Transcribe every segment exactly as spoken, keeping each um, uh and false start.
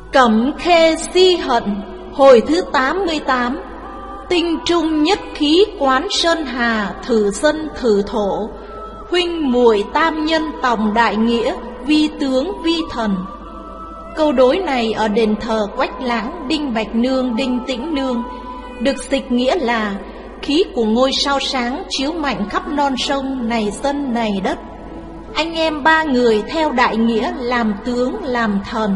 Cẩm khê si hận, hồi thứ tám mươi tám. Tinh trung nhất khí quán sơn hà, thử dân thử thổ. Huynh muội tam nhân tòng đại nghĩa, vi tướng vi thần. Câu đối này ở đền thờ Quách Lãng, Đinh Bạch Nương, Đinh Tĩnh Nương, được dịch nghĩa là khí của ngôi sao sáng chiếu mạnh khắp non sông này dân này đất. Anh em ba người theo đại nghĩa làm tướng làm thần.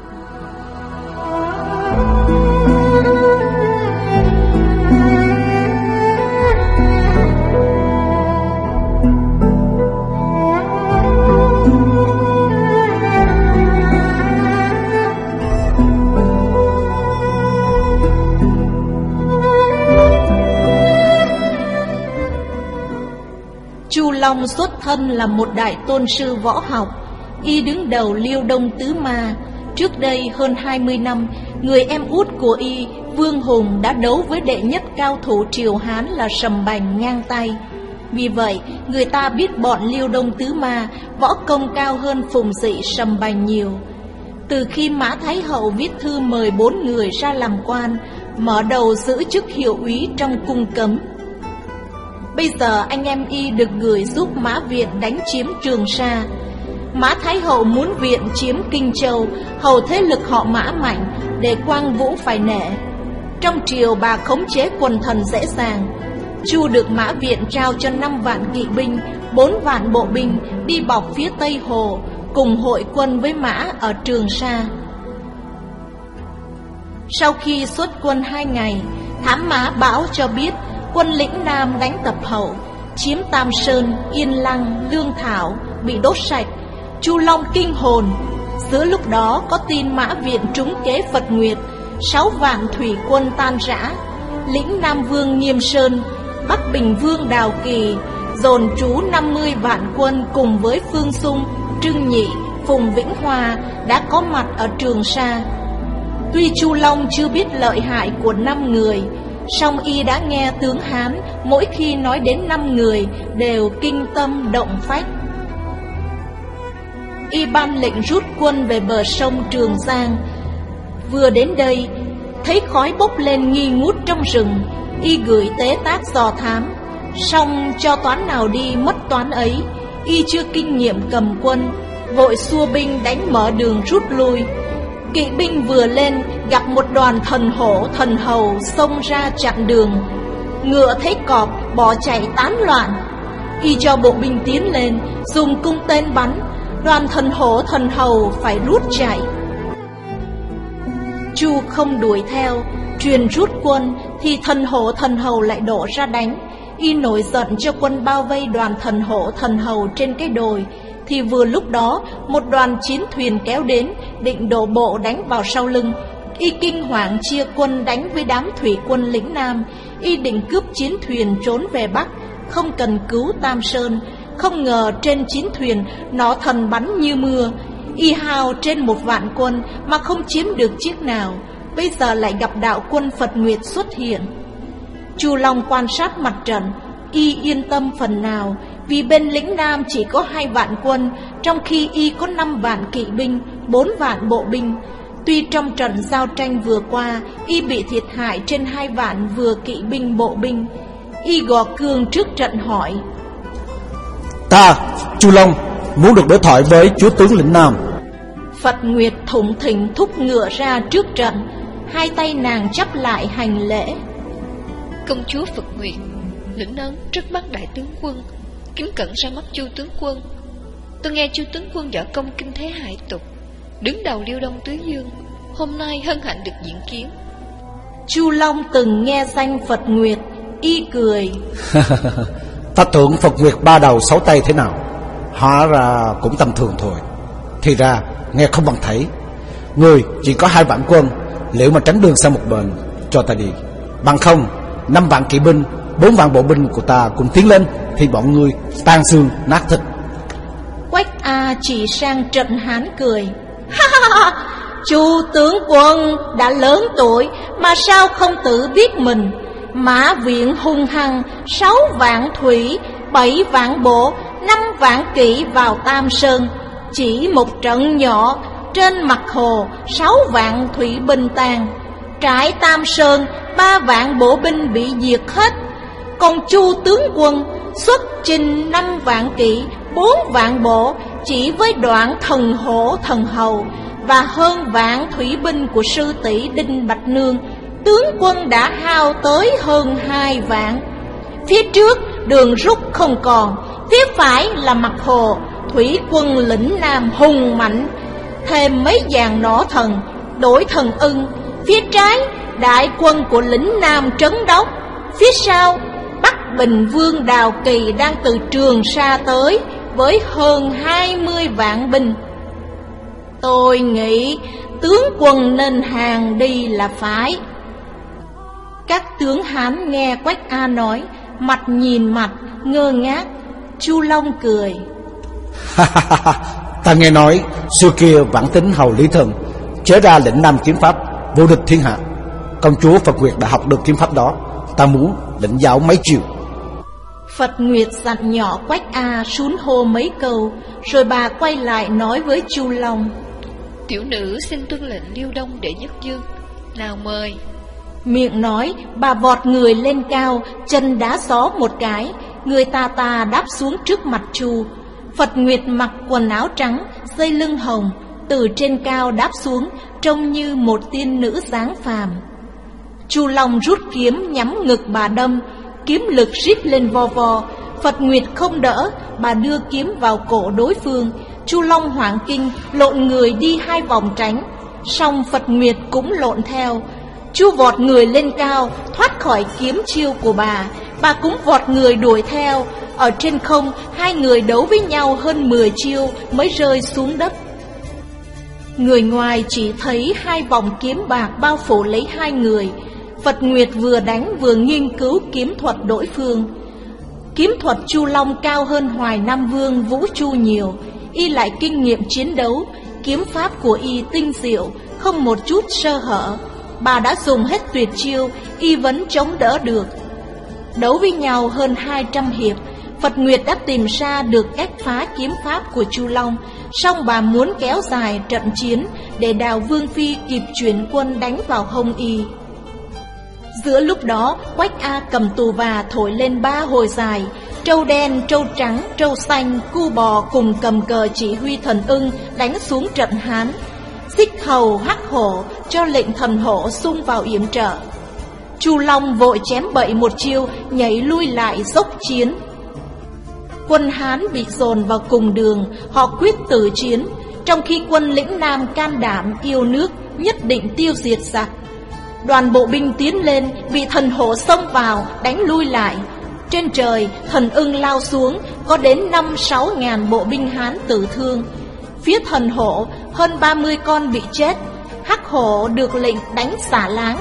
Chu Long xuất thân là một đại tôn sư võ học, y đứng đầu Liêu Đông Tứ Ma. Trước đây hơn hai mươi năm, người em út của y, Vương Hùng, đã đấu với đệ nhất cao thủ Triều Hán là Sầm Bành ngang tay. Vì vậy, người ta biết bọn Liêu Đông Tứ Ma võ công cao hơn Phùng Dị, Sầm Bành nhiều. Từ khi Mã Thái Hậu viết thư mời bốn người ra làm quan, mở đầu giữ chức hiệu úy trong cung cấm. Bây giờ anh em y được gửi giúp Mã Viện đánh chiếm Trường Sa. Mã Thái Hậu muốn Viện chiếm Kinh Châu, hầu thế lực họ Mã mạnh, để Quang Vũ phải nể. Trong triều bà khống chế quần thần dễ dàng. Chu được Mã Viện trao cho năm vạn kỵ binh, bốn vạn bộ binh đi bọc phía Tây Hồ, cùng hội quân với Mã ở Trường Sa. Sau khi xuất quân hai ngày, thám mã báo cho biết quân lĩnh Nam đánh Tập Hậu, chiếm Tam Sơn, Yên Lăng, Lương Thảo, bị đốt sạch. Chu Long kinh hồn. Giữa lúc đó có tin Mã Viện trúng kế Phật Nguyệt, sáu vạn thủy quân tan rã. Lĩnh Nam Vương Nghiêm Sơn, Bắc Bình Vương Đào Kỳ dồn trú năm mươi vạn quân cùng với Phương Xung, Trưng Nhị, Phùng Vĩnh Hòa đã có mặt ở Trường Sa. Tuy Chu Long chưa biết lợi hại của năm người, song y đã nghe tướng Hán mỗi khi nói đến năm người đều kinh tâm động phách. Y ban lệnh rút quân về bờ sông Trường Giang. Vừa đến đây, thấy khói bốc lên nghi ngút trong rừng, y gửi tế tác dò thám. Song cho toán nào đi mất toán ấy, y chưa kinh nghiệm cầm quân, vội xua binh đánh mở đường rút lui. Kỵ binh vừa lên, gặp một đoàn thần hổ thần hầu xông ra chặn đường. Ngựa thấy cọp bỏ chạy tán loạn. Y cho bộ binh tiến lên, dùng cung tên bắn. Đoàn thần hổ thần hầu phải rút chạy. Chu không đuổi theo, truyền rút quân thì thần hổ thần hầu lại đổ ra đánh. Y nổi giận cho quân bao vây đoàn thần hổ thần hầu trên cái đồi. Thì vừa lúc đó một đoàn chiến thuyền kéo đến, định đổ bộ đánh vào sau lưng. Y kinh hoàng chia quân đánh với đám thủy quân lĩnh Nam. Y định cướp chiến thuyền trốn về Bắc, không cần cứu Tam Sơn. Không ngờ trên chiến thuyền nỏ thần bắn như mưa. Y hao trên một vạn quân mà không chiếm được chiếc nào. Bây giờ lại gặp đạo quân Phật Nguyệt xuất hiện. Chu Long quan sát mặt trận, y yên tâm phần nào, vì bên lĩnh Nam chỉ có hai vạn quân, trong khi y có năm vạn kỵ binh, bốn vạn bộ binh. Tuy trong trận giao tranh vừa qua, y bị thiệt hại trên hai vạn vừa kỵ binh bộ binh. Y gò cương trước trận hỏi: Ta, Chu Long, muốn được đối thoại với chúa tướng lĩnh Nam. Phật Nguyệt thủng thỉnh thúc ngựa ra trước trận, hai tay nàng chắp lại hành lễ. Công chúa Phật Nguyệt, lĩnh ấn trước mắt đại tướng quân, kính cẩn ra mắt Chu tướng quân. Tôi nghe Chu tướng quân võ công kinh thế hải tục, đứng đầu Liêu Đông Tứ Dương, hôm nay hân hạnh được diện kiến. Chu Long từng nghe danh Phật Nguyệt, y cười. Pháp thượng Phật Nguyệt ba đầu sáu tay thế nào? Hóa ra cũng tầm thường thôi. Thì ra nghe không bằng thấy. Người chỉ có hai vạn quân, liệu mà tránh đường sang một bên, cho ta đi. Bằng không, năm vạn kỵ binh, bốn vạn bộ binh của ta cùng tiến lên, thì bọn ngươi tan xương nát thịt. Quách A chỉ sang trận Hán cười. Chu tướng quân đã lớn tuổi mà sao không tự biết mình. Mã Viện hung hăng, sáu vạn thủy, bảy vạn bộ, năm vạn kỵ vào Tam Sơn. Chỉ một trận nhỏ trên mặt hồ sáu vạn thủy binh tàn, trại Tam Sơn ba vạn bộ binh bị diệt hết. Còn Chu tướng quân xuất chinh năm vạn kỵ, bốn vạn bộ, chỉ với đoạn thần hổ thần hầu và hơn vạn thủy binh của sư tỷ Đinh Bạch Nương, tướng quân đã hao tới hơn hai vạn. Phía trước đường rút không còn, phía phải là mặt hồ, thủy quân lĩnh Nam hùng mạnh, thêm mấy dàn nỏ thần, đổi thần ưng. Phía trái đại quân của lĩnh Nam trấn đốc, phía sau Bắc Bình Vương Đào Kỳ đang từ Trường Sa tới với hơn hai mươi vạn binh. Tôi nghĩ tướng quân nên hàng đi là phải. Các tướng Hán nghe Quách A nói, mặt nhìn mặt, ngơ ngác. Chu Long cười. Ta nghe nói xưa kia vãn tính hầu Lý Thần chế ra lĩnh Nam kiếm pháp vô địch thiên hạ. Công chúa Phật Nguyệt đã học được kiếm pháp đó, ta muốn lĩnh giáo mấy chiều. Phật Nguyệt dặn nhỏ Quách A sún hô mấy câu, rồi bà quay lại nói với Chu Long. Tiểu nữ xin tuân lệnh Liêu Đông Đệ Nhất Dương, nào mời. Miệng nói, bà vọt người lên cao, chân đá gió một cái, người ta ta đáp xuống trước mặt Chu. Phật Nguyệt mặc quần áo trắng, dây lưng hồng, từ trên cao đáp xuống, trông như một tiên nữ dáng phàm. Chu Long rút kiếm nhắm ngực bà đâm, kiếm lực rít lên vo vo. Phật Nguyệt không đỡ, bà đưa kiếm vào cổ đối phương. Chu Long hoảng kinh, lộn người đi hai vòng tránh, song Phật Nguyệt cũng lộn theo. Chu vọt người lên cao, thoát khỏi kiếm chiêu của bà, bà cũng vọt người đuổi theo. Ở trên không, hai người đấu với nhau hơn mười chiêu mới rơi xuống đất. Người ngoài chỉ thấy hai vòng kiếm bạc bao phủ lấy hai người. Phật Nguyệt vừa đánh vừa nghiên cứu kiếm thuật đối phương. Kiếm thuật Chu Long cao hơn Hoài Nam Vương Vũ Chu nhiều, y lại kinh nghiệm chiến đấu, kiếm pháp của y tinh diệu, không một chút sơ hở. Bà đã dùng hết tuyệt chiêu, y vẫn chống đỡ được. Đấu với nhau hơn hai trăm hiệp, Phật Nguyệt đã tìm ra được cách phá kiếm pháp của Chu Long, song bà muốn kéo dài trận chiến để Đào Vương Phi kịp chuyển quân đánh vào hông y. Giữa lúc đó, Quách A cầm tù và thổi lên ba hồi dài, trâu đen, trâu trắng, trâu xanh, cu bò cùng cầm cờ chỉ huy thần ưng đánh xuống trận Hán. Xích Hầu, Hắc Hổ cho lệnh thần hổ xung vào yểm trợ. Chu Long vội chém bậy một chiêu, nhảy lui lại dốc chiến. Quân Hán bị dồn vào cùng đường, họ quyết tử chiến, trong khi quân lĩnh Nam can đảm yêu nước, nhất định tiêu diệt giặc. Đoàn bộ binh tiến lên, bị thần hổ xông vào, đánh lui lại. Trên trời, thần ưng lao xuống, có đến năm sáu ngàn bộ binh Hán tử thương. Phía thần hổ, hơn ba mươi con bị chết. Hắc Hổ được lệnh đánh xả láng.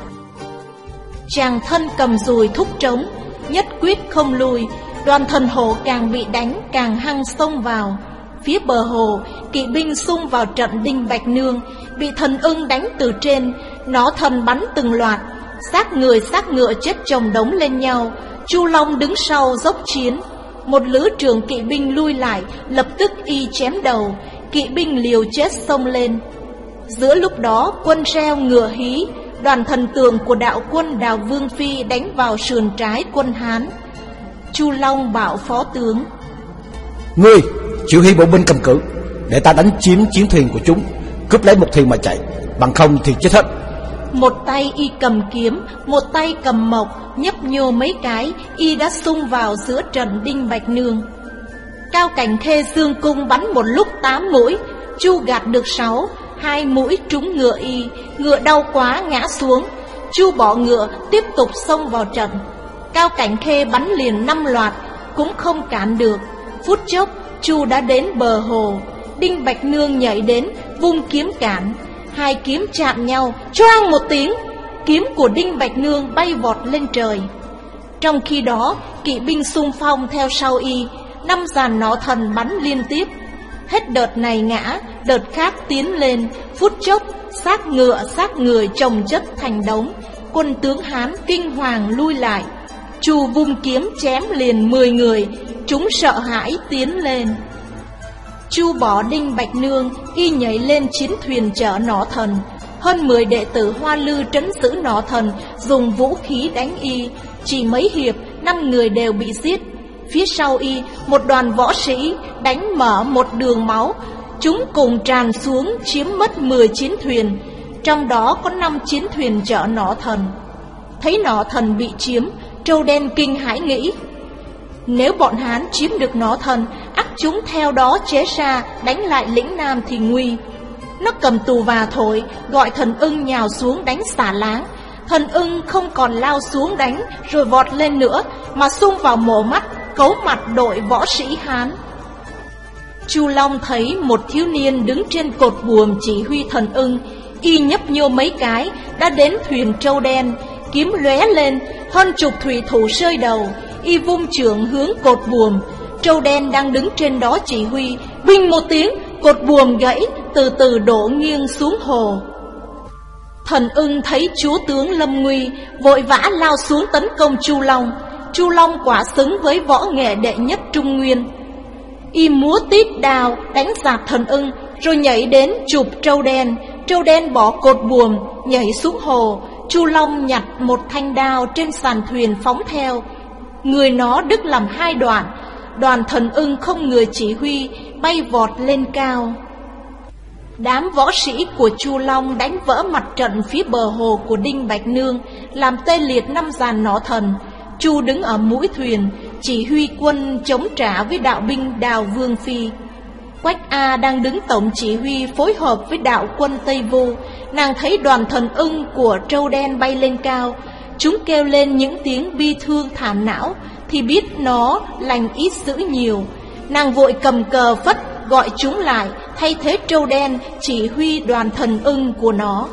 Chàng thân cầm dùi thúc trống, nhất quyết không lùi. Đoàn thần hổ càng bị đánh càng hăng xông vào. Phía bờ hồ, kỵ binh xung vào trận Đinh Bạch Nương, bị thần ưng đánh từ trên, nó thần bắn từng loạt, xác người xác ngựa chết chồng đống lên nhau. Chu Long đứng sau dốc chiến. Một lữ trưởng kỵ binh lui lại, lập tức y chém đầu, kỵ binh liều chết xông lên. Giữa lúc đó, quân reo ngựa hí, đoàn thần tượng của đạo quân Đào Vương Phi đánh vào sườn trái quân Hán. Chu Long bảo phó tướng: Ngươi chỉ huy bộ binh cầm cự, để ta đánh chiếm chiến thuyền của chúng, cướp lấy một thuyền mà chạy, bằng không thì chết hết. Một tay y cầm kiếm, một tay cầm mộc, nhấp nhô mấy cái, y đã xung vào giữa trận Đinh Bạch Nương. Cao Cảnh Khê dương cung bắn một lúc tám mũi, Chu gạt được sáu, hai mũi trúng ngựa y, ngựa đau quá ngã xuống. Chu bỏ ngựa tiếp tục xông vào trận. Cao Cảnh Khê bắn liền năm loạt, cũng không cản được. Phút chốc, Chu đã đến bờ hồ. Đinh Bạch Nương nhảy đến, vung kiếm cản. Hai kiếm chạm nhau, choang một tiếng, kiếm của Đinh Bạch Nương bay vọt lên trời. Trong khi đó, kỵ binh xung phong theo sau y, năm dàn nỏ thần bắn liên tiếp. Hết đợt này ngã, đợt khác tiến lên. Phút chốc, xác ngựa xác người chồng chất thành đống. Quân tướng Hán kinh hoàng lui lại. Chu vung kiếm chém liền mười người, chúng sợ hãi tiến lên. Chu bỏ Đinh Bạch Nương, y nhảy lên chiến thuyền chở Nỏ Thần. Hơn mười đệ tử Hoa Lư trấn giữ Nỏ Thần, dùng vũ khí đánh y. Chỉ mấy hiệp, năm người đều bị giết. Phía sau y, một đoàn võ sĩ đánh mở một đường máu. Chúng cùng tràn xuống chiếm mất mười chiến thuyền, trong đó có năm chiến thuyền chở Nỏ Thần. Thấy Nỏ Thần bị chiếm, Trâu Đen kinh hãi nghĩ, nếu bọn Hán chiếm được Nỏ Thần, ắt chúng theo đó chế ra đánh lại lĩnh Nam thì nguy. Nó cầm tù và thổi, gọi Thần Ưng nhào xuống đánh xả láng. Thần Ưng không còn lao xuống đánh rồi vọt lên nữa, mà xung vào mổ mắt, cấu mặt đội võ sĩ Hán. Chu Long thấy một thiếu niên đứng trên cột buồm chỉ huy Thần Ưng, y nhấp nhô mấy cái đã đến thuyền Trâu Đen, kiếm lóe lên, hơn chục thủy thủ sơi đầu, y vung chưởng hướng cột buồm. Trâu Đen đang đứng trên đó chỉ huy, binh một tiếng, cột buồm gãy, từ từ đổ nghiêng xuống hồ. Thần Ưng thấy chúa tướng lâm nguy, vội vã lao xuống tấn công Chu Long. Chu Long quả xứng với võ nghệ đệ nhất Trung Nguyên. Y múa tít đào đánh giạt Thần Ưng, rồi nhảy đến chụp Trâu Đen. Trâu Đen bỏ cột buồm, nhảy xuống hồ. Chu Long nhặt một thanh đao trên sàn thuyền phóng theo. Người nó đứt làm hai đoạn. Đoàn Thần Ưng không người chỉ huy, bay vọt lên cao. Đám võ sĩ của Chu Long đánh vỡ mặt trận phía bờ hồ của Đinh Bạch Nương, làm tê liệt năm dàn Nỏ Thần. Chu đứng ở mũi thuyền, chỉ huy quân chống trả với đạo binh Đào Vương Phi. Quách A đang đứng tổng chỉ huy phối hợp với đạo quân Tây Vu. Nàng thấy đoàn Thần Ưng của Trâu Đen bay lên cao, chúng kêu lên những tiếng bi thương thảm não, thì biết nó lành ít dữ nhiều. Nàng vội cầm cờ phất gọi chúng lại, thay thế Trâu Đen chỉ huy đoàn Thần Ưng của nó.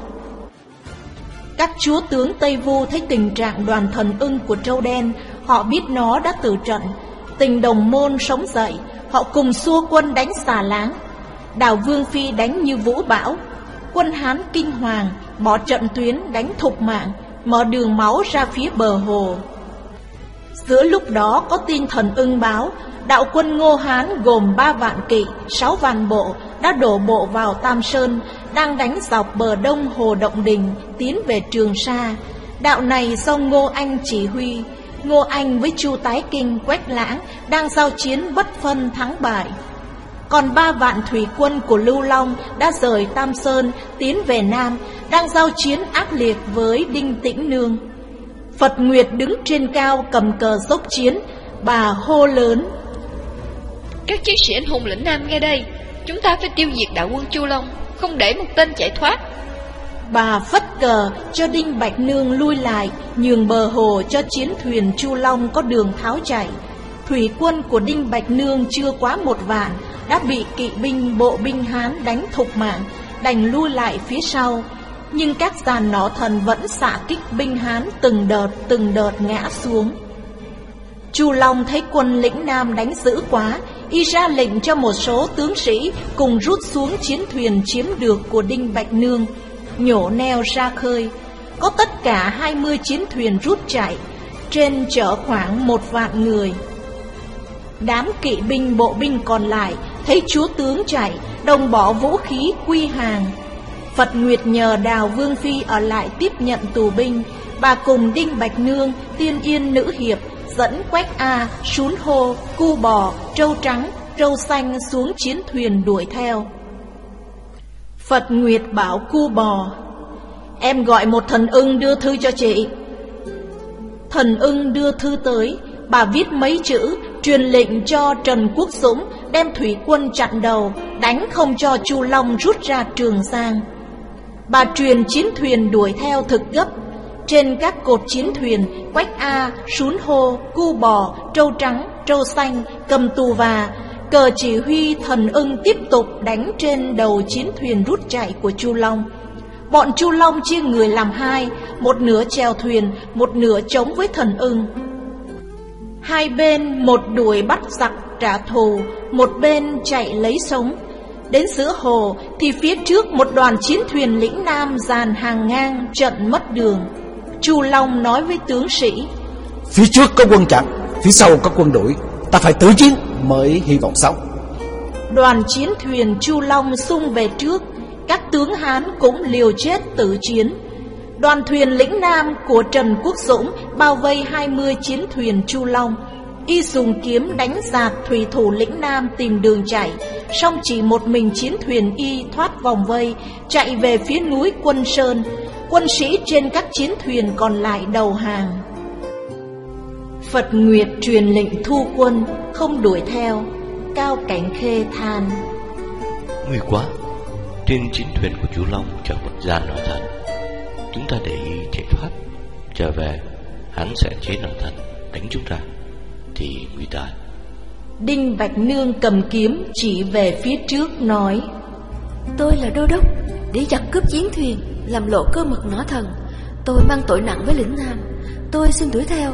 Các chúa tướng Tây Vu thấy tình trạng đoàn Thần Ưng của Trâu Đen, họ biết nó đã tử trận. Tình đồng môn sống dậy, họ cùng xua quân đánh xà láng. Đào Vương Phi đánh như vũ bão. Quân Hán kinh hoàng, bỏ trận tuyến đánh thục mạng, mở đường máu ra phía bờ hồ. Giữa lúc đó có tin Thần Ưng báo, đạo quân Ngô Hán gồm ba vạn kỵ, sáu vạn bộ đã đổ bộ vào Tam Sơn, đang đánh dọc bờ đông hồ Động Đình, tiến về Trường Sa. Đạo này do Ngô Anh chỉ huy. Ngô Anh với Chu Tái Kinh, Quách Lãng đang giao chiến bất phân thắng bại. Còn ba vạn thủy quân của Lưu Long đã rời Tam Sơn tiến về Nam, đang giao chiến ác liệt với Đinh Tĩnh Nương. Phật Nguyệt đứng trên cao cầm cờ dốc chiến, bà hô lớn: Các chiến sĩ anh hùng lĩnh Nam nghe đây, chúng ta phải tiêu diệt đạo quân Chu Long, không để một tên chạy thoát. Bà phất cờ cho Đinh Bạch Nương lui lại, nhường bờ hồ cho chiến thuyền Chu Long có đường tháo chạy. Thủy quân của Đinh Bạch Nương chưa quá một vạn đã bị kỵ binh bộ binh Hán đánh thục mạng, đành lui lại phía sau. Nhưng các dàn Nỏ Thần vẫn xạ kích binh Hán từng đợt từng đợt ngã xuống. Chu Long thấy quân lĩnh Nam đánh dữ quá, y ra lệnh cho một số tướng sĩ cùng rút xuống chiến thuyền chiếm được của Đinh Bạch Nương, nhổ neo ra khơi. Có tất cả hai mươi chiến thuyền rút chạy, trên chở khoảng một vạn người. Đám kỵ binh bộ binh còn lại thấy chúa tướng chạy, đồng bỏ vũ khí quy hàng. Phật Nguyệt nhờ Đào Vương Phi ở lại tiếp nhận tù binh. Bà cùng Đinh Bạch Nương, Tiên Yên nữ hiệp dẫn Quách A, Sún Hô, Cu Bò, Trâu Trắng, Trâu Xanh xuống chiến thuyền đuổi theo. Phật Nguyệt bảo Cu Bò: Em gọi một Thần Ưng đưa thư cho chị. Thần Ưng đưa thư tới, bà viết mấy chữ, truyền lệnh cho Trần Quốc Dũng đem thủy quân chặn đầu, đánh không cho Chu Long rút ra Trường Giang. Bà truyền chiến thuyền đuổi theo thực gấp. Trên các cột chiến thuyền, Quách A, Sún Hô, Cu Bò, Trâu Trắng, Trâu Xanh cầm tù và cờ chỉ huy Thần Ưng tiếp tục đánh trên đầu chiến thuyền rút chạy của Chu Long. Bọn Chu Long chia người làm hai, một nửa chèo thuyền, một nửa chống với Thần Ưng. Hai bên một đuổi bắt giặc trả thù, một bên chạy lấy sống. Đến giữa hồ thì phía trước một đoàn chiến thuyền lĩnh Nam dàn hàng ngang trận mất đường. Chu Long nói với tướng sĩ: Phía trước có quân chặn, phía sau có quân đuổi, ta phải tử chiến mới hy vọng sống. Đoàn chiến thuyền Chu Long xung về trước, các tướng Hán cũng liều chết tử chiến. Đoàn thuyền lĩnh Nam của Trần Quốc Dũng bao vây hai mươi chiến thuyền Chu Long. Y dùng kiếm đánh dạt thủy thủ lĩnh Nam tìm đường chạy, song chỉ một mình chiến thuyền Y thoát vòng vây, chạy về phía núi Quân Sơn. Quân sĩ trên các chiến thuyền còn lại đầu hàng. Phật Nguyệt truyền lệnh thu quân, không đuổi theo. Cao Cảnh Khê than: Nguy quá, trên chiến thuyền của Chu Long chở một gian hỏa thần. Chúng ta để Y chạy thoát, trở về hắn sẽ chế nỏ thần đánh chúng ta thì nguy tai. Đinh Bạch Nương cầm kiếm chỉ về phía trước nói: Tôi là đô đốc, để giặc cướp chiến thuyền, làm lộ cơ mật nỏ thần. Tôi mang tội nặng với lĩnh Nam, tôi xin đuổi theo.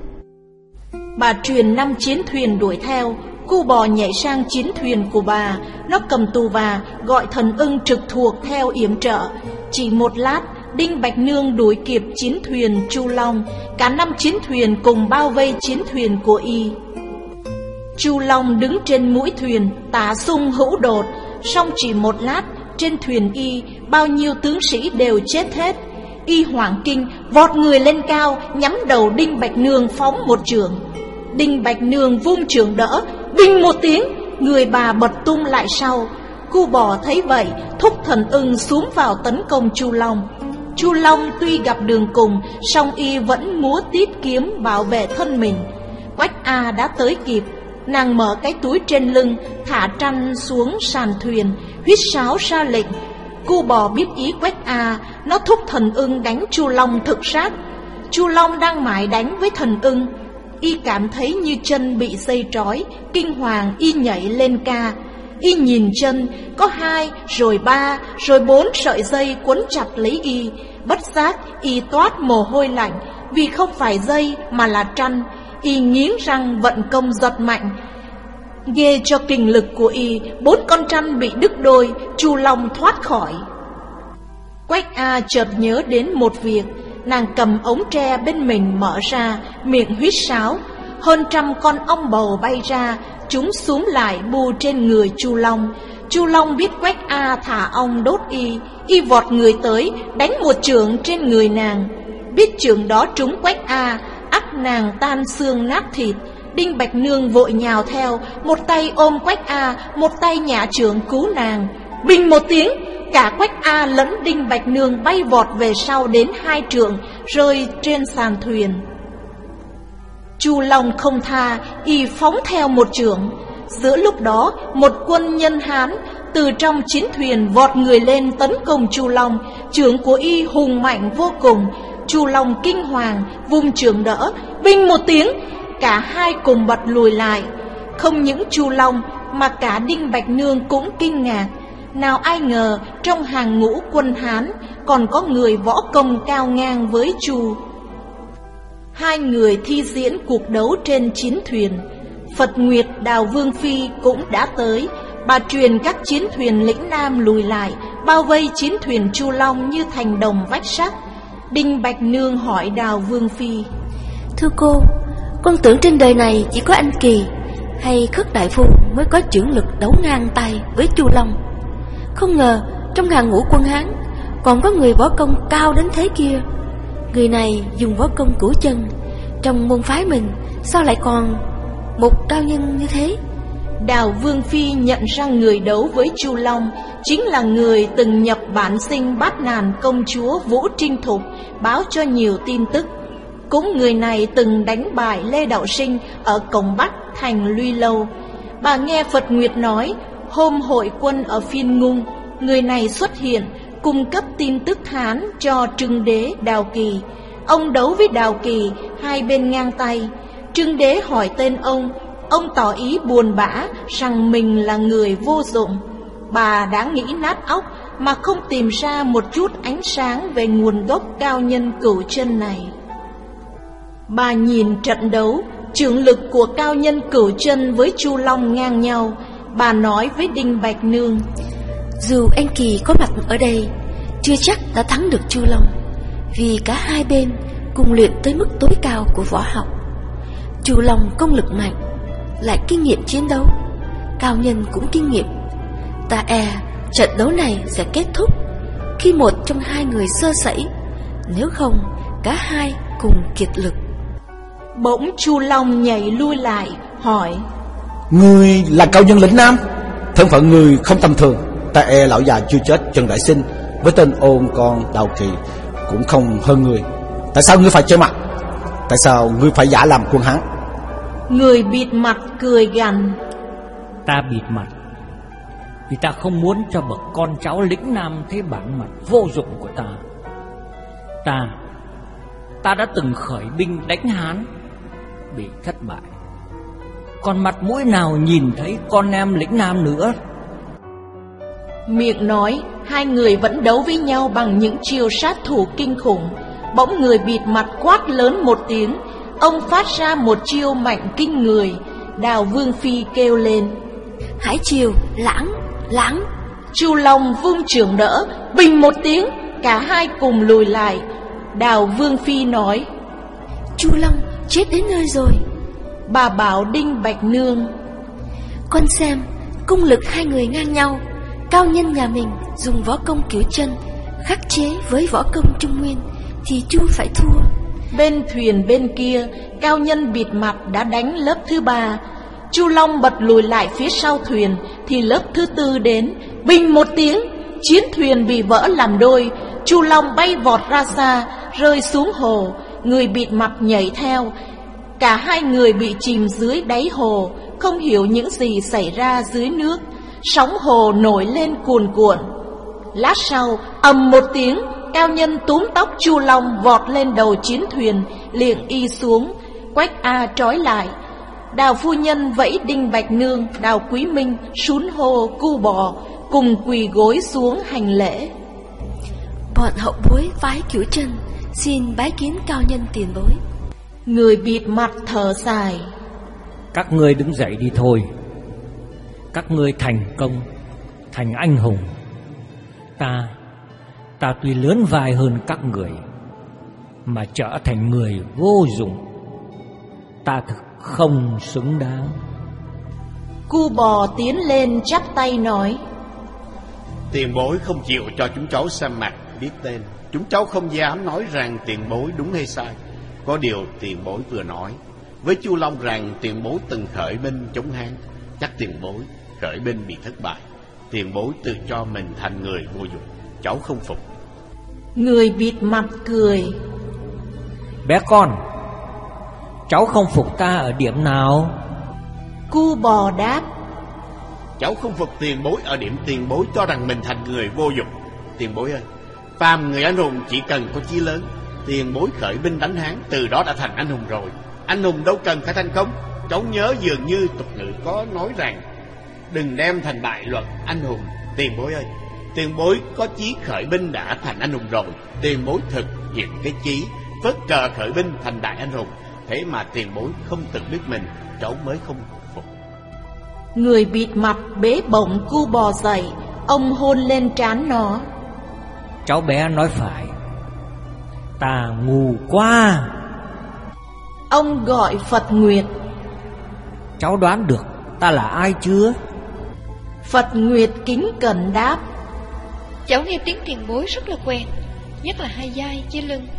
Bà truyền năm chiến thuyền đuổi theo. Cu Bò nhảy sang chiến thuyền của bà, nó cầm tù và gọi Thần Ưng trực thuộc theo yểm trợ. Chỉ một lát, Đinh Bạch Nương đuổi kịp chiến thuyền Chu Long. Cả năm chiến thuyền cùng bao vây chiến thuyền của Y. Chu Long đứng trên mũi thuyền, tả xung hữu đột. Song chỉ một lát, trên thuyền Y, bao nhiêu tướng sĩ đều chết hết. Y hoảng kinh, vọt người lên cao, nhắm đầu Đinh Bạch Nương phóng một chưởng. Đinh Bạch Nương vung chưởng đỡ, binh một tiếng, người bà bật tung lại sau. Cu Bò thấy vậy, thúc Thần Ưng xuống vào tấn công Chu Long. Chu Long tuy gặp đường cùng, song Y vẫn múa tít kiếm bảo vệ thân mình. Quách A đã tới kịp. Nàng mở cái túi trên lưng, thả trăn xuống sàn thuyền, huýt sáo ra lệnh. Cu Bò biết ý Quách A, nó thúc Thần Ưng đánh Chu Long thực sát. Chu Long đang mải đánh với Thần Ưng. Y cảm thấy như chân bị dây trói, kinh hoàng Y nhảy lên ca. Y nhìn chân, có hai, rồi ba, rồi bốn sợi dây quấn chặt lấy Y. Bất giác Y toát mồ hôi lạnh, vì không phải dây mà là trăn. Y nghiến răng vận công giật mạnh. Ghê cho kinh lực của Y, bốn con trăn bị đứt đôi, Chu Long thoát khỏi. Quách A chợt nhớ đến một việc. Nàng cầm ống tre bên mình mở ra, miệng huýt sáo. Hơn trăm con ong bầu bay ra, chúng xúm lại bu trên người Chu Long. Chu Long biết Quách A thả ong đốt Y. Y vọt người tới, đánh một chưởng trên người nàng. Biết chưởng đó trúng Quách A, ắt nàng tan xương nát thịt. Đinh Bạch Nương vội nhào theo, một tay ôm Quách A, một tay nhả chưởng cứu nàng. Bình một tiếng, cả Quách A lẫn Đinh Bạch Nương bay vọt về sau đến hai trượng, rơi trên sàn thuyền. Chu Long không tha, Y phóng theo một chưởng. Giữa lúc đó, một quân nhân Hán từ trong chiến thuyền vọt người lên tấn công Chu Long. Chưởng của Y hùng mạnh vô cùng. Chu Long kinh hoàng, vung chưởng đỡ, binh một tiếng, cả hai cùng bật lùi lại. Không những Chu Long mà cả Đinh Bạch Nương cũng kinh ngạc. Nào ai ngờ trong hàng ngũ quân Hán còn có người võ công cao ngang với Chu. Hai người thi diễn cuộc đấu trên chiến thuyền. Phật Nguyệt Đào Vương Phi cũng đã tới. Bà truyền các chiến thuyền lĩnh Nam lùi lại, bao vây chiến thuyền Chu Long như thành đồng vách sắt. Đinh Bạch Nương hỏi Đào Vương Phi: Thưa cô, con tưởng trên đời này chỉ có anh Kỳ hay Khất Đại Phu mới có chưởng lực đấu ngang tay với Chu Long. Không ngờ trong hàng ngũ quân Hán còn có người võ công cao đến thế kia. Người này dùng võ công cửu chân, trong môn phái mình sao lại còn một cao nhân như thế? Đào Vương Phi nhận ra người đấu với Chu Long chính là người từng nhập bản sinh Bát Nàn công chúa Vũ Trinh Thục, báo cho nhiều tin tức. Cũng người này từng đánh bại Lê Đạo Sinh ở cổng Bắc thành Luy Lâu. Bà nghe Phật Nguyệt nói, hôm hội quân ở Phiên Ngung, người này xuất hiện, cung cấp tin tức Hán cho Trưng Đế Đào Kỳ. Ông đấu với Đào Kỳ, hai bên ngang tay. Trưng Đế hỏi tên ông, ông tỏ ý buồn bã rằng mình là người vô dụng. Bà đã nghĩ nát óc mà không tìm ra một chút ánh sáng về nguồn gốc cao nhân cửu chân này. Bà nhìn trận đấu, chưởng lực của cao nhân cửu chân với Chu Long ngang nhau. Bà nói với Đinh Bạch Nương: Dù anh Kỳ có mặt ở đây, chưa chắc đã thắng được Chu Long, vì cả hai bên cùng luyện tới mức tối cao của võ học. Chu Long công lực mạnh, lại kinh nghiệm chiến đấu, Cao Nhân cũng kinh nghiệm. Ta e trận đấu này sẽ kết thúc khi một trong hai người sơ sẩy, nếu không cả hai cùng kiệt lực. Bỗng Chu Long nhảy lui lại hỏi: Ngươi là Cao Nhân lĩnh Nam? Thân phận ngươi không tầm thường. Ta e lão già chưa chết Trần Đại Sinh với tên ôn con Đào Kỳ cũng không hơn ngươi. Tại sao ngươi phải che mặt? Tại sao ngươi phải giả làm quân Hán? Người bịt mặt cười gằn: Ta bịt mặt vì ta không muốn cho bậc con cháu lĩnh Nam thấy bản mặt vô dụng của ta. Ta Ta đã từng khởi binh đánh Hán, bị thất bại, còn mặt mũi nào nhìn thấy con em lĩnh Nam nữa. Miệng nói, hai người vẫn đấu với nhau bằng những chiêu sát thủ kinh khủng. Bỗng người bịt mặt quát lớn một tiếng, ông phát ra một chiêu mạnh kinh người. Đào Vương Phi kêu lên: Hải chiều, lãng, lãng. Chu Long vung trường đỡ, bình một tiếng, cả hai cùng lùi lại. Đào Vương Phi nói: Chu Long chết đến nơi rồi. Bà bảo Đinh Bạch Nương: Con xem, công lực hai người ngang nhau. Cao Nhân nhà mình dùng võ công Cửu Chân khắc chế với võ công Trung Nguyên, thì Chu phải thua. Bên thuyền bên kia, Cao Nhân bịt mặt đã đánh lớp thứ ba. Chu Long bật lùi lại phía sau thuyền, thì lớp thứ tư đến. Bình một tiếng, chiến thuyền bị vỡ làm đôi. Chu Long bay vọt ra xa, rơi xuống hồ. Người bịt mặt nhảy theo. Cả hai người bị chìm dưới đáy hồ, không hiểu những gì xảy ra dưới nước. Sóng hồ nổi lên cuồn cuộn. Lát sau, ầm một tiếng, Cao Nhân túm tóc Chu Long vọt lên đầu chiến thuyền, liệng y xuống. Quách A trói lại. Đào phu nhân vẫy Đinh Bạch Nương, Đào Quý Minh, Sún Hô, Cu Bò cùng quỳ gối xuống hành lễ. Bọn hậu bối phái Cửu Chân xin bái kiến Cao Nhân tiền bối. Người bịt mặt thở dài: Các ngươi đứng dậy đi thôi. Các ngươi thành công, thành anh hùng. Ta Ta tuy lớn vai hơn các người, mà trở thành người vô dụng. Ta thực không xứng đáng. Cu Bò tiến lên chắp tay nói: Tiền bối không chịu cho chúng cháu xem mặt biết tên. Chúng cháu không dám nói rằng tiền bối đúng hay sai. Có điều tiền bối vừa nói với Chu Long rằng tiền bối từng khởi binh chống Hán. Chắc tiền bối khởi binh bị thất bại. Tiền bối tự cho mình thành người vô dụng. Cháu không phục. Người bịt mặt cười: Bé con, cháu không phục ta ở điểm nào? Cu Bò đáp: Cháu không phục tiền bối ở điểm tiền bối cho rằng mình thành người vô dụng. Tiền bối ơi, phàm người anh hùng chỉ cần có chí lớn. Tiền bối khởi binh đánh Hán, từ đó đã thành anh hùng rồi. Anh hùng đâu cần phải thành công. Cháu nhớ dường như tục ngữ có nói rằng đừng đem thành bại luận anh hùng. Tiền bối ơi, tiền bối có chí khởi binh đã thành anh hùng rồi. Tiền bối thực hiện cái chí phất cờ khởi binh thành đại anh hùng. Thế mà tiền bối không tự biết mình, cháu mới không phục. Người bịt mặt bế bổng Cu Bò dậy, ông hôn lên trán nó: Cháu bé nói phải, ta ngu quá. Ông gọi Phật Nguyệt: Cháu đoán được ta là ai chưa? Phật Nguyệt kính cẩn đáp: Cháu nghe tiếng tiền bối rất là quen, nhất là hai vai với lưng.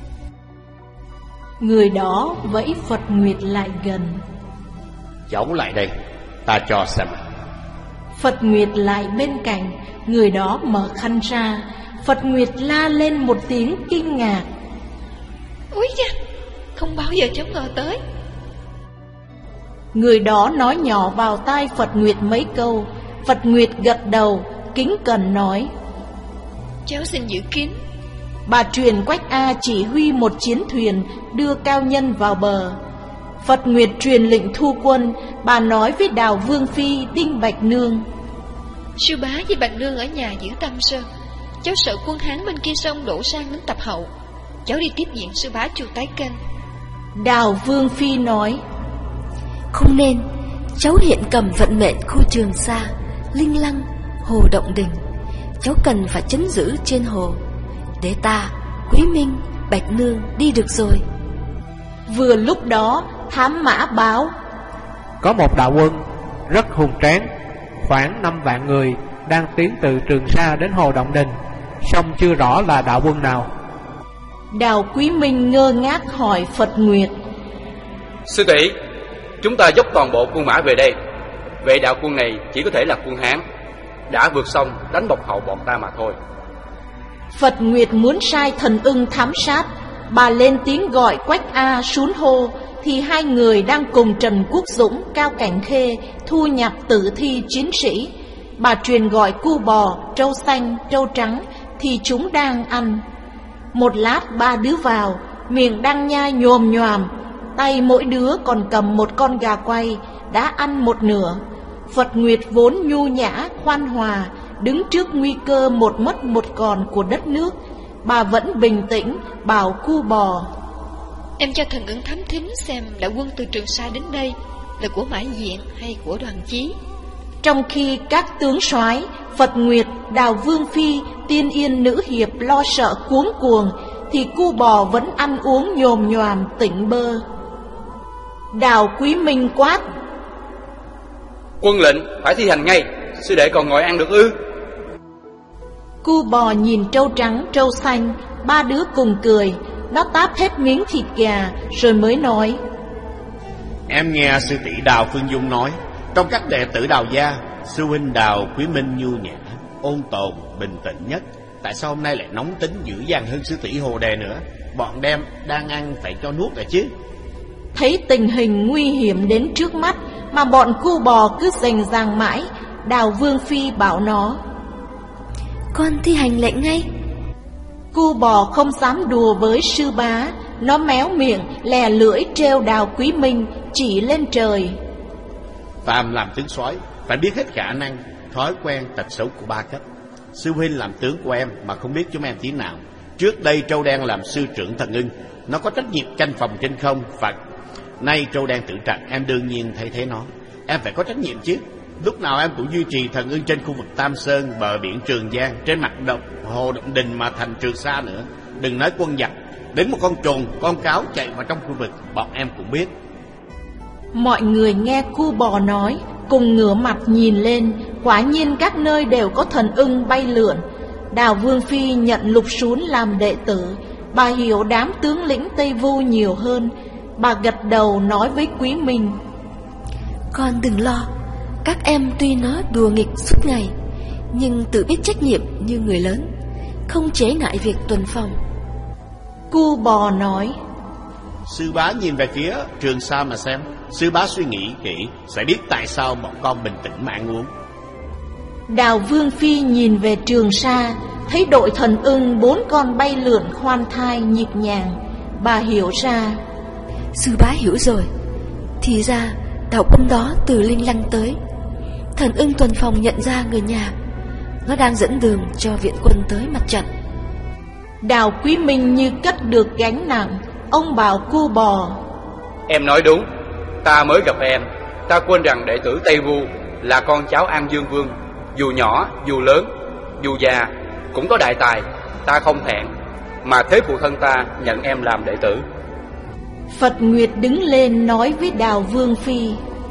Người đó vẫy Phật Nguyệt lại gần: Cháu lại đây, ta cho xem. Phật Nguyệt lại bên cạnh. Người đó mở khăn ra. Phật Nguyệt la lên một tiếng kinh ngạc: Úi da, không bao giờ cháu ngờ tới. Người đó nói nhỏ vào tai Phật Nguyệt mấy câu. Phật Nguyệt gật đầu, kính cẩn nói: Cháu xin giữ kín. Bà truyền Quách A chỉ huy một chiến thuyền đưa Cao Nhân vào bờ. Phật Nguyệt truyền lệnh thu quân. Bà nói với Đào Vương Phi, Đinh Bạch Nương: Sư bá với Bạch Nương ở nhà giữ Tam Sơn. Cháu sợ quân Hán bên kia sông đổ sang đến Tập Hậu. Cháu đi tiếp diện sư bá Chu Tái Kênh. Đào Vương Phi nói: Không nên. Cháu hiện cầm vận mệnh khu Trường Sa, Linh Lăng, Hồ Động Đình. Cháu cần phải trấn giữ trên hồ. Để ta, Quý Minh, Bạch Nương đi được rồi. Vừa lúc đó thám mã báo: Có một đạo quân rất hùng tráng. Khoảng năm vạn người đang tiến từ Trường Sa đến Hồ Động Đình, song chưa rõ là đạo quân nào. Đào Quý Minh ngơ ngác hỏi Phật Nguyệt: Sư tỷ, chúng ta dốc toàn bộ quân mã về đây. Vệ đạo quân này chỉ có thể là quân Hán, đã vượt sông đánh bọc hậu bọn ta mà thôi. Phật Nguyệt muốn sai Thần Ưng thám sát. Bà lên tiếng gọi Quách A Sún hô, thì hai người đang cùng Trần Quốc Dũng, Cao Cảnh Khê thu nhặt tử thi chiến sĩ. Bà truyền gọi cu bò, trâu xanh, trâu trắng thì chúng đang ăn. Một lát ba đứa vào, miệng đang nhai nhồm nhoàm, tay mỗi đứa còn cầm một con gà quay, đã ăn một nửa. Phật Nguyệt vốn nhu nhã, khoan hòa, đứng trước nguy cơ một mất một còn của đất nước, bà vẫn bình tĩnh bảo cu bò: Em cho Thần Ưng thám thính xem đạo quân từ Trường Sa đến đây là của Mã Diện hay của Đoàn Chí. Trong khi các tướng soái Phật Nguyệt, Đào Vương Phi, Tiên Yên Nữ Hiệp lo sợ cuống cuồng, thì cu bò vẫn ăn uống nhồm nhoàm tỉnh bơ. Đào Quý Minh quát: Quân lệnh phải thi hành ngay, sư đệ còn ngồi ăn được ư? Cu bò nhìn trâu trắng, trâu xanh, ba đứa cùng cười. Nó táp hết miếng thịt gà rồi mới nói: Em nghe sư tỷ Đào Phương Dung nói, trong các đệ tử Đào gia, sư huynh Đào Quý Minh nhu nhã, ôn tồn, bình tĩnh nhất. Tại sao hôm nay lại nóng tính dữ dằn hơn sư tỷ Hồ Đề nữa? Bọn đem đang ăn phải cho nuốt rồi chứ. Thấy tình hình nguy hiểm đến trước mắt mà bọn cu bò cứ rành ràng mãi, Đào Vương Phi bảo nó: Con thi hành lệnh ngay. Cu bò không dám đùa với sư bá, nó méo miệng lè lưỡi trêu Đào Quý Minh, chỉ lên trời: Phàm làm tướng soái phải biết hết khả năng, thói quen, tật xấu của ba cấp. Sư huynh làm tướng của em mà không biết chúng em tí nào. Trước đây Trâu Đen làm sư trưởng Thần Ưng, nó có trách nhiệm canh phòng trên không. Phật nay Trâu Đen tự trận, em đương nhiên thay thế nó. Em phải có trách nhiệm chứ. Lúc nào em cũng duy trì Thần Ưng trên khu vực Tam Sơn, bờ biển Trường Giang, trên mặt động Hồ Động Đình mà thành Trường Sa nữa. Đừng nói quân giặc, đến một con trồn, con cáo chạy vào trong khu vực, bọn em cũng biết. Mọi người nghe cu bò nói, cùng ngửa mặt nhìn lên. Quả nhiên các nơi đều có Thần Ưng bay lượn. Đào Vương Phi nhận Lục Sún làm đệ tử. Bà hiểu đám tướng lĩnh Tây Vu nhiều hơn. Bà gật đầu nói với Quý Minh: Con đừng lo, các em tuy nó đùa nghịch suốt ngày, nhưng tự biết trách nhiệm như người lớn, không chế ngại việc tuần phòng. Cu bò nói: Sư bá nhìn về phía Trường Sa mà xem. Sư bá suy nghĩ kỹ sẽ biết tại sao bọn con bình tĩnh mà ăn uống. Đào Vương Phi nhìn về Trường Sa, thấy đội Thần Ưng bốn con bay lượn khoan thai nhịp nhàng. Bà hiểu ra. Sư bá hiểu rồi. Thì ra đạo quân đó từ Linh Lăng tới. Thần Ưng tuần phòng nhận ra người nhà, nó đang dẫn đường cho viện quân tới mặt trận. Đào Quý Minh như cất được gánh nặng. Ông bảo cu bò: Em nói đúng, ta mới gặp em, ta quên rằng đệ tử Tây Vu là con cháu An Dương Vương. Dù nhỏ, dù lớn, dù già, cũng có đại tài. Ta không thẹn, mà thế phụ thân ta nhận em làm đệ tử. Phật Nguyệt đứng lên nói với Đào Vương Phi: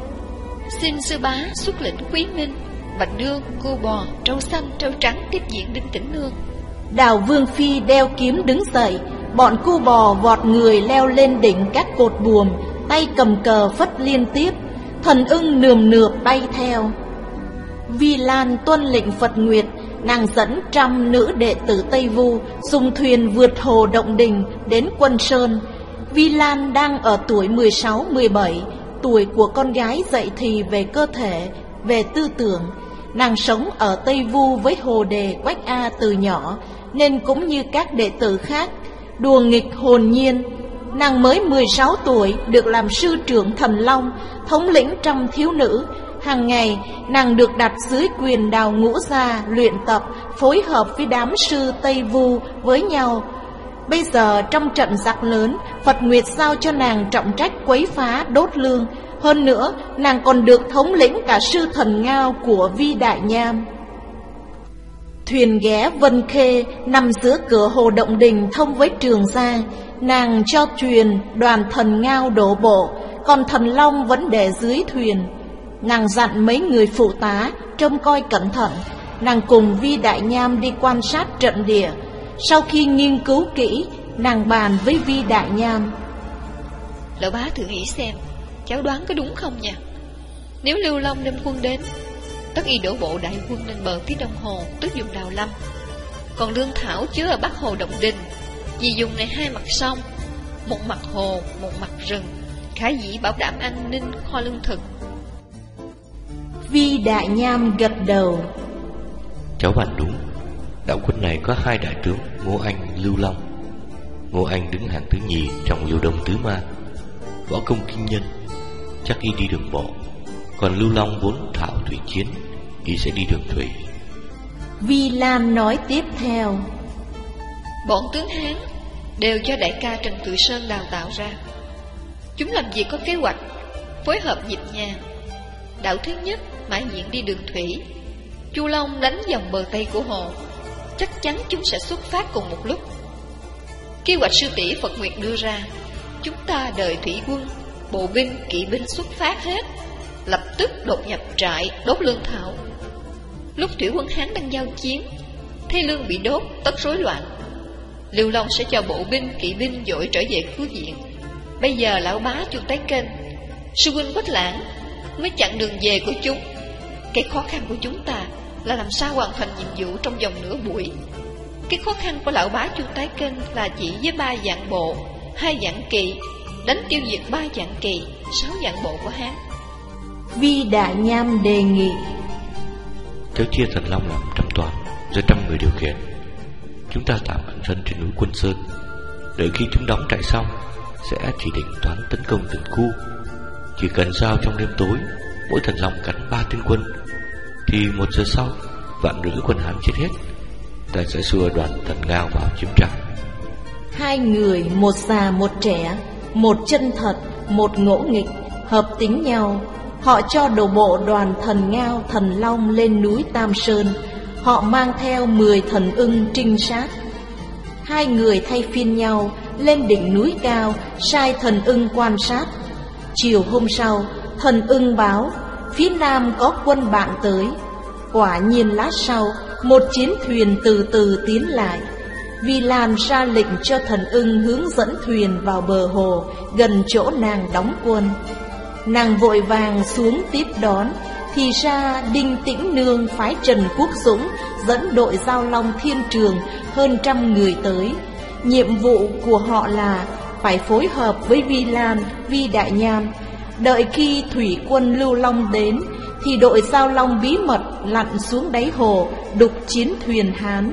Xin sư bá xuất lĩnh Quý Minh, Bạch Đương, Cô Bò, Trâu Xanh, Trâu Trắng tiếp diện Đinh Tĩnh Nương. Đào Vương Phi đeo kiếm đứng dậy. Bọn cu bò vọt người leo lên đỉnh các cột buồm, tay cầm cờ phất liên tiếp. Thần Ưng nườm nượp bay theo. Vi Lan tuân lệnh Phật Nguyệt, nàng dẫn trăm nữ đệ tử Tây Vu dùng thuyền vượt Hồ Động Đình đến Quân Sơn. Vi Lan đang ở tuổi mười sáu mười bảy, tuổi của con gái dậy thì về cơ thể, về tư tưởng. Nàng sống ở Tây Vu với Hồ Đề, Quách A từ nhỏ, nên cũng như các đệ tử khác, đùa nghịch hồn nhiên. Nàng mới mười sáu tuổi được làm sư trưởng Thần Long, thống lĩnh trăm thiếu nữ. Hàng ngày nàng được đặt dưới quyền Đào Ngũ Gia luyện tập, phối hợp với đám sư Tây Vu với nhau. Bây giờ trong trận giặc lớn, Phật Nguyệt giao cho nàng trọng trách quấy phá đốt lương. Hơn nữa nàng còn được thống lĩnh cả sư thần Ngao của Vi Đại Nham. Thuyền ghé Vân Khê nằm giữa cửa Hồ Động Đình thông với Trường Giang. Nàng cho thuyền đoàn thần Ngao đổ bộ, còn thần Long vẫn để dưới thuyền. nàng dặn mấy người phụ tá trông coi cẩn thận. Nàng cùng Vi Đại Nham đi quan sát trận địa. Sau khi nghiên cứu kỹ, nàng bàn với Vi Đại Nham: Lão bá thử nghĩ xem, cháu đoán có đúng không nha? Nếu Lưu Long đem quân đến, tất y đổ bộ đại quân lên bờ phía đông hồ, tức vùng Đào Lâm. Còn lương thảo chứa ở bắc hồ Động Đình, vì dùng này hai mặt sông, một mặt hồ, một mặt rừng, khả dĩ bảo đảm an ninh kho lương thực. Vi Đại Nham gật đầu: Cháu bàn đúng. Đạo quân này có hai đại tướng Ngô Anh, Lưu Long. Ngô Anh đứng hàng thứ nhì trong Liêu Đông Tứ Ma, võ công kinh nhân, chắc y đi đường bộ. Còn Lưu Long vốn thạo thủy chiến, y sẽ đi đường thủy. Vi Lan nói tiếp theo: Bọn tướng Hán đều cho đại ca Trần Tự Sơn đào tạo ra. Chúng làm việc có kế hoạch, phối hợp nhịp nhàng. Đạo thứ nhất mã diện đi đường thủy, Chu Long đánh dòng bờ tây của hồ. Chắc chắn chúng sẽ xuất phát cùng một lúc. Kế hoạch sư tỷ Phật Nguyệt đưa ra, chúng ta đợi thủy quân, bộ binh, kỵ binh xuất phát hết, lập tức đột nhập trại, đốt lương thảo. Lúc thủy quân Hán đang giao chiến, thấy lương bị đốt, tất rối loạn. Lưu Long sẽ cho bộ binh, kỵ binh dội trở về cứu viện. Bây giờ lão bá Chu Tái Kênh, sư huynh Quách Lãng mới chặn đường về của chúng. Cái khó khăn của chúng ta là làm sao hoàn thành nhiệm vụ trong vòng nửa buổi. Cái khó khăn của lão bá Chu Tái Kênh là chỉ với ba vạn bộ, hai vạn kỵ, đánh tiêu diệt ba vạn kỵ, sáu vạn bộ của Hán. Vi Đại Nham đề nghị: Cháu chia Thần Long làm trăm toàn, do trăm người điều khiển. Chúng ta tạm ẩn thân trên núi Quân Sơn, đợi khi chúng đóng trại xong sẽ chỉ định toán tấn công từng khu. Chỉ cần sao trong đêm tối mỗi thần long cắn ba tên quân, thì một giờ sau vạn rưỡi quân Hán chết hết. Ta sẽ xua đoàn thần Ngao vào chiếm trại. Hai người, một già một trẻ, một chân thật, một ngỗ nghịch, hợp tính nhau. Họ cho đổ bộ đoàn thần Ngao, thần Long lên núi Tam Sơn. Họ mang theo mười thần ưng trinh sát. Hai người thay phiên nhau lên đỉnh núi cao, sai thần ưng quan sát. Chiều hôm sau, thần ưng báo phía nam có quân bạn tới. Quả nhiên lát sau, một chiến thuyền từ từ tiến lại. Vi Lan ra lệnh cho thần ưng hướng dẫn thuyền vào bờ hồ, gần chỗ nàng đóng quân. Nàng vội vàng xuống tiếp đón. Thì ra Đinh Tĩnh Nương phái Trần Quốc Dũng dẫn đội Giao Long Thiên Trường hơn trăm người tới. Nhiệm vụ của họ là phải phối hợp với Vi Lan, Vi Đại Nham. Đợi khi thủy quân Lưu Long đến, thì đội Giao Long bí mật lặn xuống đáy hồ, đục chiến thuyền Hán.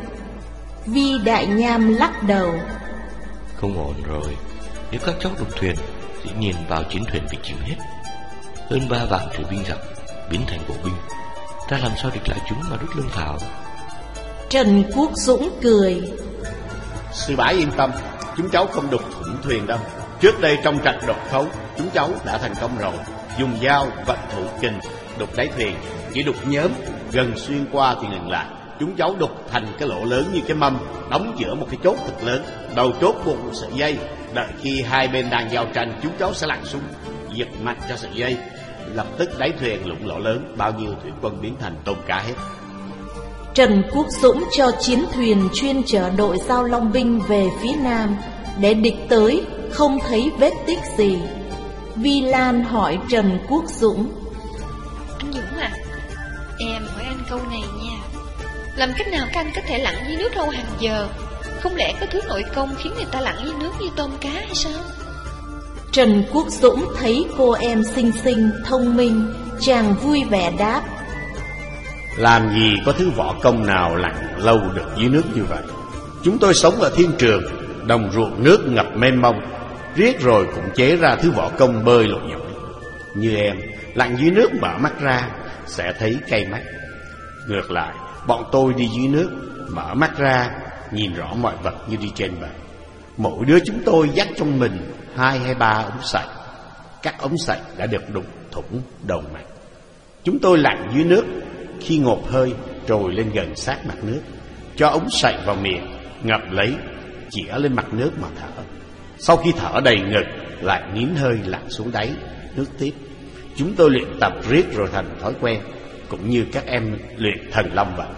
Vi Đại Nham lắc đầu: Không ổn rồi. Nếu các cháu đục thuyền, dĩ nhiên vào chiến thuyền bị chìm hết. Hơn ba vạn thủy binh giặc biến thành bộ binh, ta làm sao địch lại chúng mà đốt lương thảo? Trần Quốc Dũng cười: Sư bá yên tâm, chúng cháu không đục thủng thuyền đâu. Trước đây trong trận đột khấu, chúng cháu đã thành công rồi. Dùng dao vận thủ kình đục đáy thuyền, chỉ đục nhóm gần xuyên qua thì ngừng lại. Chúng cháu đục thành cái lỗ lớn như cái mâm, đóng giữa một cái chốt thật lớn. Đầu chốt buộc một sợi dây. Đợi khi hai bên đang giao tranh, chúng cháu sẽ lặn xuống, giật mạnh cho sợi dây. Lập tức đáy thuyền lũng lỗ lớn, bao nhiêu thủy quân biến thành tôm cá hết. Trần Quốc Dũng cho chiến thuyền chuyên chở đội Giao Long binh về phía nam, để địch tới không thấy vết tích gì. Vi Lan hỏi Trần Quốc Dũng: Anh Dũng à, em hỏi anh câu này nha. Làm cách nào các anh có thể lặn dưới nước lâu hàng giờ? Không lẽ có thứ nội công khiến người ta lặn dưới nước như tôm cá hay sao? Trần Quốc Dũng thấy cô em xinh xinh, thông minh, chàng vui vẻ đáp: Làm gì có thứ võ công nào lặn lâu được dưới nước như vậy. Chúng tôi sống ở thiên trường, đồng ruộng nước ngập mênh mông, riết rồi cũng chế ra thứ võ công bơi lội giỏi. Như em, lặn dưới nước mở mắt ra sẽ thấy cay mắt. Ngược lại, bọn tôi đi dưới nước, mở mắt ra nhìn rõ mọi vật như đi trên bờ. Mỗi đứa chúng tôi dắt trong mình hai hay ba ống sậy. Các ống sậy đã được đục thủng đầu mặt. Chúng tôi lặn dưới nước, khi ngộp hơi trồi lên gần sát mặt nước, cho ống sậy vào miệng, ngậm lấy, chĩa lên mặt nước mà thở. Sau khi thở đầy ngực, lại nín hơi lặn xuống đáy nước tiếp. Chúng tôi luyện tập riết rồi thành thói quen, cũng như các em luyện thần long vậy.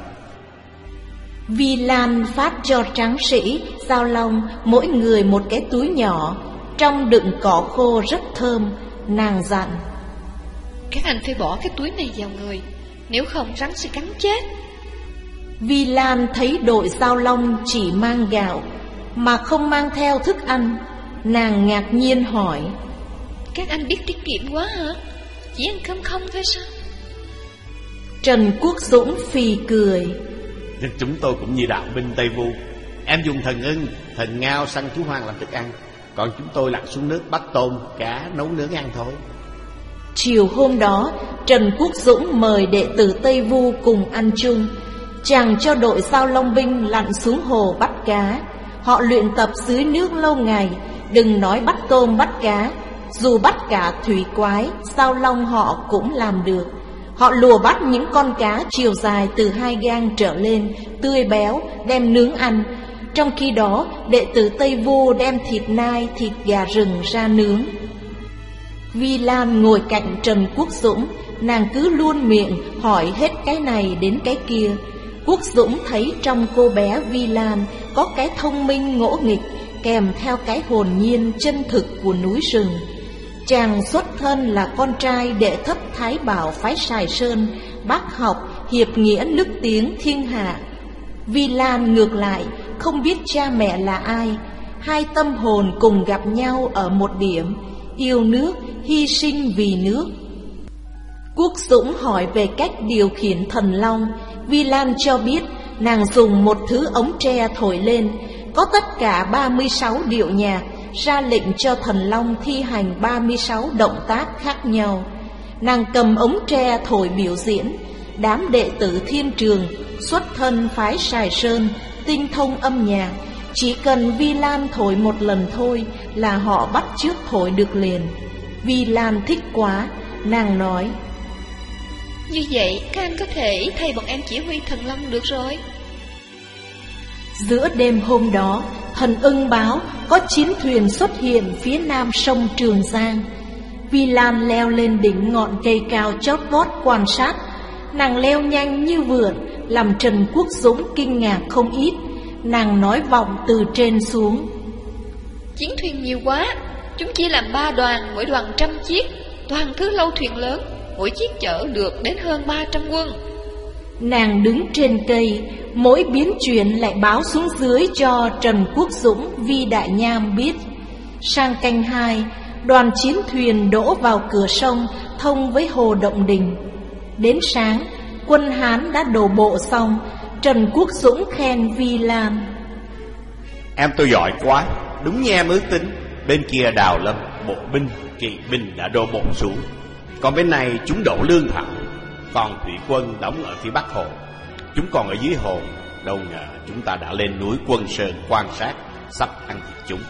Vi Lan phát cho tráng sĩ Giao Long mỗi người một cái túi nhỏ, trong đựng cỏ khô rất thơm. Nàng dặn: Các anh phải bỏ cái túi này vào người, nếu không rắn sẽ cắn chết. Vi Lan thấy đội Giao Long chỉ mang gạo mà không mang theo thức ăn. Nàng ngạc nhiên hỏi: Các anh biết tiết kiệm quá hả? Chỉ ăn cơm không thôi sao? Trần Quốc Dũng phì cười: Chúng tôi cũng như đạo binh Tây Vu. Em dùng thần ưng, thần ngao săn thú hoang làm thức ăn, còn chúng tôi lặn xuống nước bắt tôm, cá nấu nướng ăn thôi. Chiều hôm đó, Trần Quốc Dũng mời đệ tử Tây Vu cùng ăn chung. Chàng cho đội Giao Long binh lặn xuống hồ bắt cá. Họ luyện tập dưới nước lâu ngày, đừng nói bắt tôm bắt cá, dù bắt cả thủy quái, Giao Long họ cũng làm được. Họ lùa bắt những con cá chiều dài từ hai gang trở lên, tươi béo, đem nướng ăn. Trong khi đó, đệ tử Tây Vu đem thịt nai, thịt gà rừng ra nướng. Vi Lan ngồi cạnh Trần Quốc Dũng, nàng cứ luôn miệng hỏi hết cái này đến cái kia. Quốc Dũng thấy trong cô bé Vi Lan có cái thông minh ngỗ nghịch, kèm theo cái hồn nhiên chân thực của núi rừng. Chàng xuất thân là con trai đệ thất Thái Bảo phái Sài Sơn, bác học hiệp nghĩa nức tiếng thiên hạ. Vi Lan ngược lại không biết cha mẹ là ai. Hai tâm hồn cùng gặp nhau ở một điểm: yêu nước, hy sinh vì nước. Quốc Dũng hỏi về cách điều khiển thần long. Vi Lan cho biết nàng dùng một thứ ống tre thổi lên, có tất cả ba mươi sáu điệu nhạc, ra lệnh cho thần long thi hành ba mươi sáu động tác khác nhau. Nàng cầm ống tre thổi biểu diễn. Đám đệ tử Thiên Trường xuất thân phái Sài Sơn, tinh thông âm nhạc, chỉ cần Vi Lan thổi một lần thôi là họ bắt chước thổi được liền. Vi Lan thích quá, nàng nói: Như vậy các anh có thể thay bọn em chỉ huy thần long được rồi. Giữa đêm hôm đó, thần ưng báo có chiến thuyền xuất hiện phía nam sông Trường Giang. Vi Lan leo lên đỉnh ngọn cây cao chót vót quan sát. Nàng leo nhanh như vượn, làm Trần Quốc Dũng kinh ngạc không ít. Nàng nói vọng từ trên xuống: Chiến thuyền nhiều quá, chúng chia làm ba đoàn, mỗi đoàn trăm chiếc, toàn thứ lâu thuyền lớn, mỗi chiếc chở được đến hơn ba trăm quân. Nàng đứng trên cây, mỗi biến chuyển lại báo xuống dưới cho Trần Quốc Dũng, Vi Đại Nham biết. Sang canh hai, đoàn chiến thuyền đỗ vào cửa sông thông với hồ Động Đình. Đến sáng, quân Hán đã đổ bộ xong. Trần Quốc Dũng khen Vi Lan: Em tôi giỏi quá, đúng như em ước tính. Bên kia Đào Lâm, bộ binh, kỵ binh đã đổ bộ xuống, còn bên này chúng đổ lương thảo. Còn thủy quân đóng ở phía bắc hồ, chúng còn ở dưới hồ. Đâu ngờ chúng ta đã lên núi Quân Sơn quan sát, sắp ăn thịt chúng.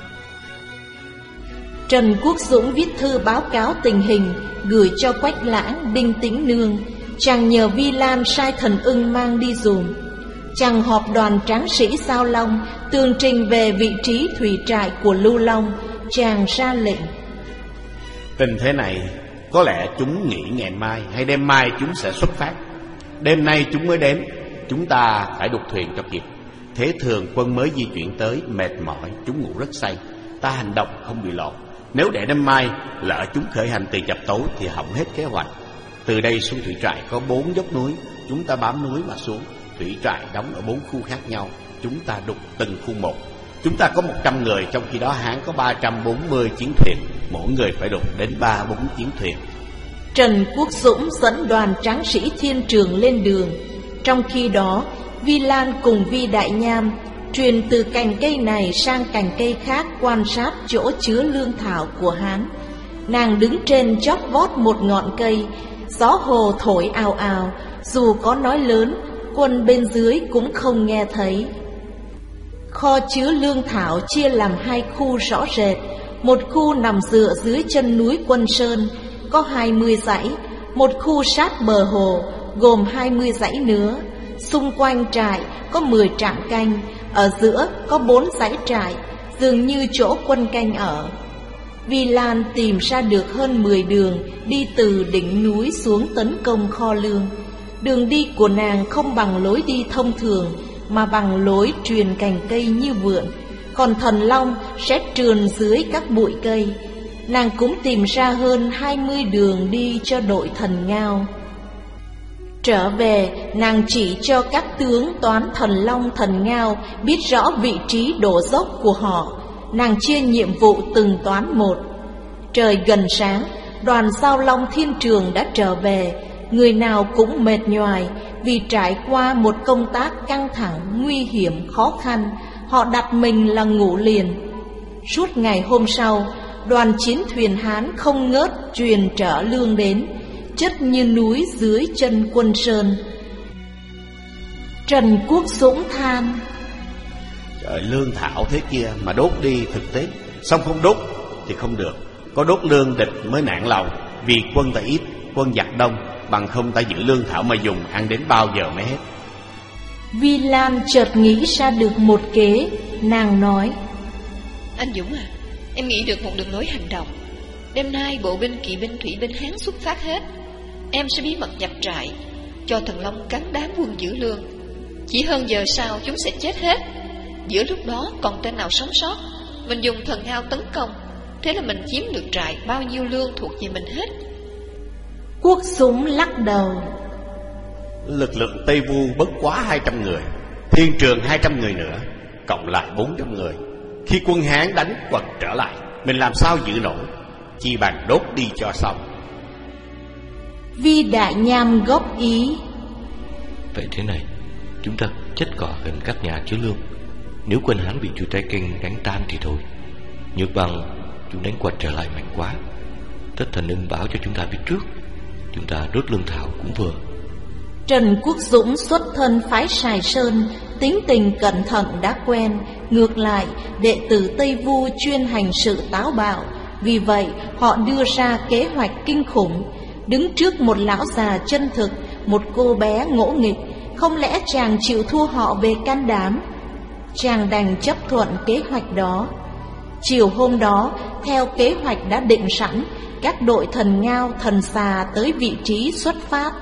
Trần Quốc Dũng viết thư báo cáo tình hình, gửi cho Quách Lãng, Đinh Tĩnh Nương. Chàng nhờ Vi Lan sai thần ưng mang đi dùm. Chàng họp đoàn tráng sĩ Giao Long, tường trình về vị trí thủy trại của Lưu Long. Chàng ra lệnh: Tình thế này, có lẽ chúng nghĩ ngày mai hay đêm mai chúng sẽ xuất phát. Đêm nay chúng mới đến, chúng ta phải đục thuyền cho kịp. Thế thường quân mới di chuyển tới, mệt mỏi, chúng ngủ rất say. Ta hành động không bị lộ. Nếu để đêm mai, lỡ chúng khởi hành từ chập tối thì hỏng hết kế hoạch. Từ đây xuống thủy trại có bốn dốc núi, chúng ta bám núi mà xuống. Thủy trại đóng ở bốn khu khác nhau, chúng ta đục từng khu một. Chúng ta có một trăm người, trong khi đó Hán có ba trăm bốn mươi chiến thuyền, mỗi người phải đục đến ba bốn chiến thuyền. Trần Quốc Dũng dẫn đoàn tráng sĩ Thiên Trường lên đường. Trong khi đó, Vi Lan cùng Vi Đại Nham truyền từ cành cây này sang cành cây khác quan sát chỗ chứa lương thảo của Hán. Nàng đứng trên chóp vót một ngọn cây, gió hồ thổi ào ào, dù có nói lớn, quân bên dưới cũng không nghe thấy. Kho chứa lương thảo chia làm hai khu rõ rệt. Một khu nằm dựa dưới chân núi Quân Sơn, có hai mươi dãy. Một khu sát bờ hồ, gồm hai mươi dãy nữa. Xung quanh trại có mười trạm canh, ở giữa có bốn dãy trại, dường như chỗ quân canh ở. Vi Lan tìm ra được hơn mười đường đi từ đỉnh núi xuống tấn công kho lương. Đường đi của nàng không bằng lối đi thông thường, mà bằng lối truyền cành cây như vượn, còn thần long sẽ trườn dưới các bụi cây. Nàng cũng tìm ra hơn hai mươi đường đi cho đội thần ngao. Trở về, nàng chỉ cho các tướng toán thần long thần ngao biết rõ vị trí đổ dốc của họ. Nàng chia nhiệm vụ từng toán một. Trời gần sáng, đoàn Giao Long Thiên Trường đã trở về. Người nào cũng mệt nhoài vì trải qua một công tác căng thẳng, nguy hiểm, khó khăn. Họ đặt mình là ngủ liền. Suốt ngày hôm sau, đoàn chiến thuyền Hán không ngớt truyền trở lương đến, chất như núi dưới chân Quân Sơn. Trần Quốc Dũng than: Trời, lương thảo thế kia mà đốt đi thực tế, xong không đốt thì không được. Có đốt lương địch mới nản lòng, vì quân ta ít, quân giặc đông, bằng không ta giữ lương thảo mà dùng, ăn đến bao giờ mới hết. Vi Lan chợt nghĩ ra được một kế. Nàng nói: Anh Dũng à, em nghĩ được một đường lối hành động. Đêm nay bộ binh, kỵ binh, thủy binh Hán xuất phát hết. Em sẽ bí mật nhập trại, cho thần long cắn đám quân giữ lương. Chỉ hơn giờ sau chúng sẽ chết hết. Giữa lúc đó còn tên nào sống sót, mình dùng thần ngao tấn công. Thế là mình chiếm được trại, bao nhiêu lương thuộc về mình hết. Quốc Dũng lắc đầu: Lực lượng Tây Vu bất quá hai trăm người, Thiên Trường hai trăm người nữa, cộng lại bốn trăm người. Khi quân Hán đánh quật trở lại, mình làm sao giữ nổi? Chi bằng đốt đi cho xong. Vi Đại Nham góp ý: Vậy thế này, chúng ta chất cỏ gần các nhà chứa lương. Nếu quân Hán bị chu Trái Kinh đánh tan thì thôi. Nhược bằng chúng đánh quật trở lại mạnh quá, tất thần ưng báo cho chúng ta biết trước, chúng ta đốt lương thảo cũng vừa. Trần Quốc Dũng xuất thân phái Sài Sơn, tính tình cẩn thận đã quen. Ngược lại, đệ tử Tây Vu chuyên hành sự táo bạo. Vì vậy họ đưa ra kế hoạch kinh khủng. Đứng trước một lão già chân thực, một cô bé ngỗ nghịch, không lẽ chàng chịu thua họ về can đảm? Chàng đành chấp thuận kế hoạch đó. Chiều hôm đó, theo kế hoạch đã định sẵn, các đội thần ngao, thần xà tới vị trí xuất phát.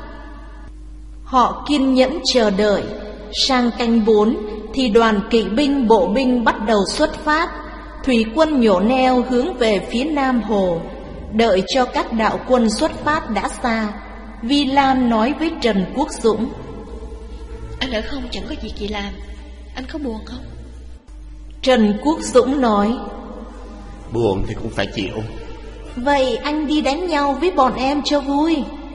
Họ kiên nhẫn chờ đợi. Sang canh bốn thì đoàn kỵ binh, bộ binh bắt đầu xuất phát. Thủy quân nhổ neo hướng về phía nam hồ. Đợi cho các đạo quân xuất phát đã xa, Vi Lan nói với Trần Quốc Dũng: Anh ở không chẳng có việc gì làm, anh có buồn không? Trần Quốc Dũng nói: Buồn thì cũng phải chịu. Vậy anh đi đánh nhau với bọn em cho vui.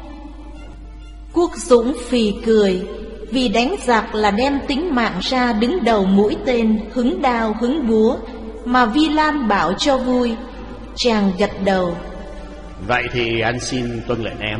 Quốc Dũng phì cười, vì đánh giặc là đem tính mạng ra đứng đầu mũi tên, hứng đao hứng búa, mà Vi Lan bảo cho vui. Chàng gật đầu: Vậy thì anh xin tuân lệnh em.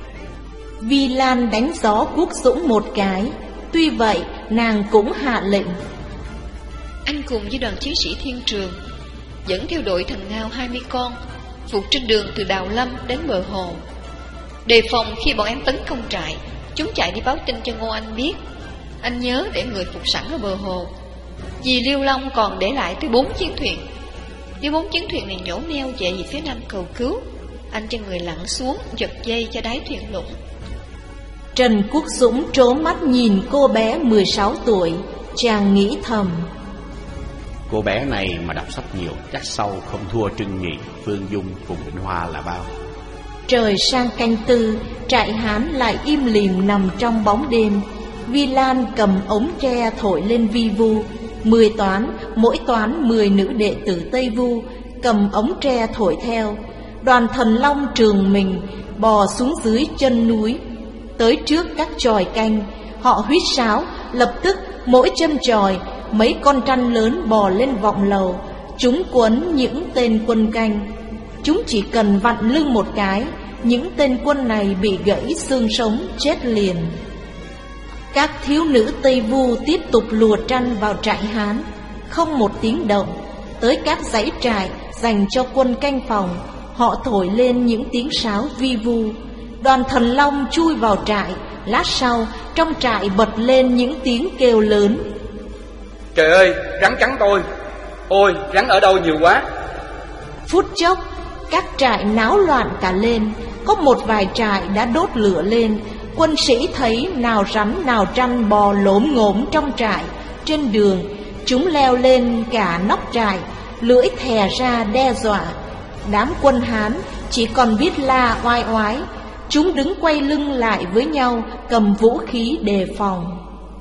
Vi Lan đánh gió Quốc Dũng một cái. Tuy vậy nàng cũng hạ lệnh: Anh cùng với đoàn chiến sĩ Thiên Trường dẫn theo đội thần ngao hai mươi con, phục trên đường từ Đào Lâm đến bờ hồ. Đề phòng khi bọn em tấn công trại, chúng chạy đi báo tin cho Ngô Anh biết. Anh nhớ để người phục sẵn ở bờ hồ, vì Liêu Long còn để lại tới bốn chiến thuyền. Nếu bốn chiến thuyền này nhổ neo chạy về phía nam cầu cứu, anh cho người lặn xuống giật dây cho đáy thuyền lũng. Trần Quốc Dũng trố mắt nhìn cô bé mười sáu tuổi. Chàng nghĩ thầm: Cô bé này mà đọc sách nhiều, chắc sau không thua Trưng Nhị, Phương Dung cùng Vĩnh Hoa là bao. Trời sang canh tư, trại Hán lại im lìm nằm trong bóng đêm. Vi Lan cầm ống tre thổi lên vi vu. Mười toán, mỗi toán mười nữ đệ tử Tây Vu cầm ống tre thổi theo. Đoàn thần long trường mình bò xuống dưới chân núi, tới trước các chòi canh. Họ huýt sáo, lập tức mỗi chân chòi mấy con trăn lớn bò lên vọng lầu. Chúng quấn những tên quân canh. Chúng chỉ cần vặn lưng một cái, những tên quân này bị gãy xương sống chết liền. Các thiếu nữ Tây Vu tiếp tục lùa trăn vào trại Hán, không một tiếng động. Tới các dãy trại dành cho quân canh phòng, họ thổi lên những tiếng sáo vi vu. Đoàn thần long chui vào trại. Lát sau, trong trại bật lên những tiếng kêu lớn: Trời ơi, rắn cắn tôi! Ôi, rắn ở đâu nhiều quá! Phút chốc, các trại náo loạn cả lên. Có một vài trại đã đốt lửa lên. Quân sĩ thấy nào rắn nào trăn bò lốm ngốm trong trại. Trên đường chúng leo lên cả nóc trại, lưỡi thè ra đe dọa. Đám quân Hán chỉ còn biết la oai oái. Chúng đứng quay lưng lại với nhau, cầm vũ khí đề phòng.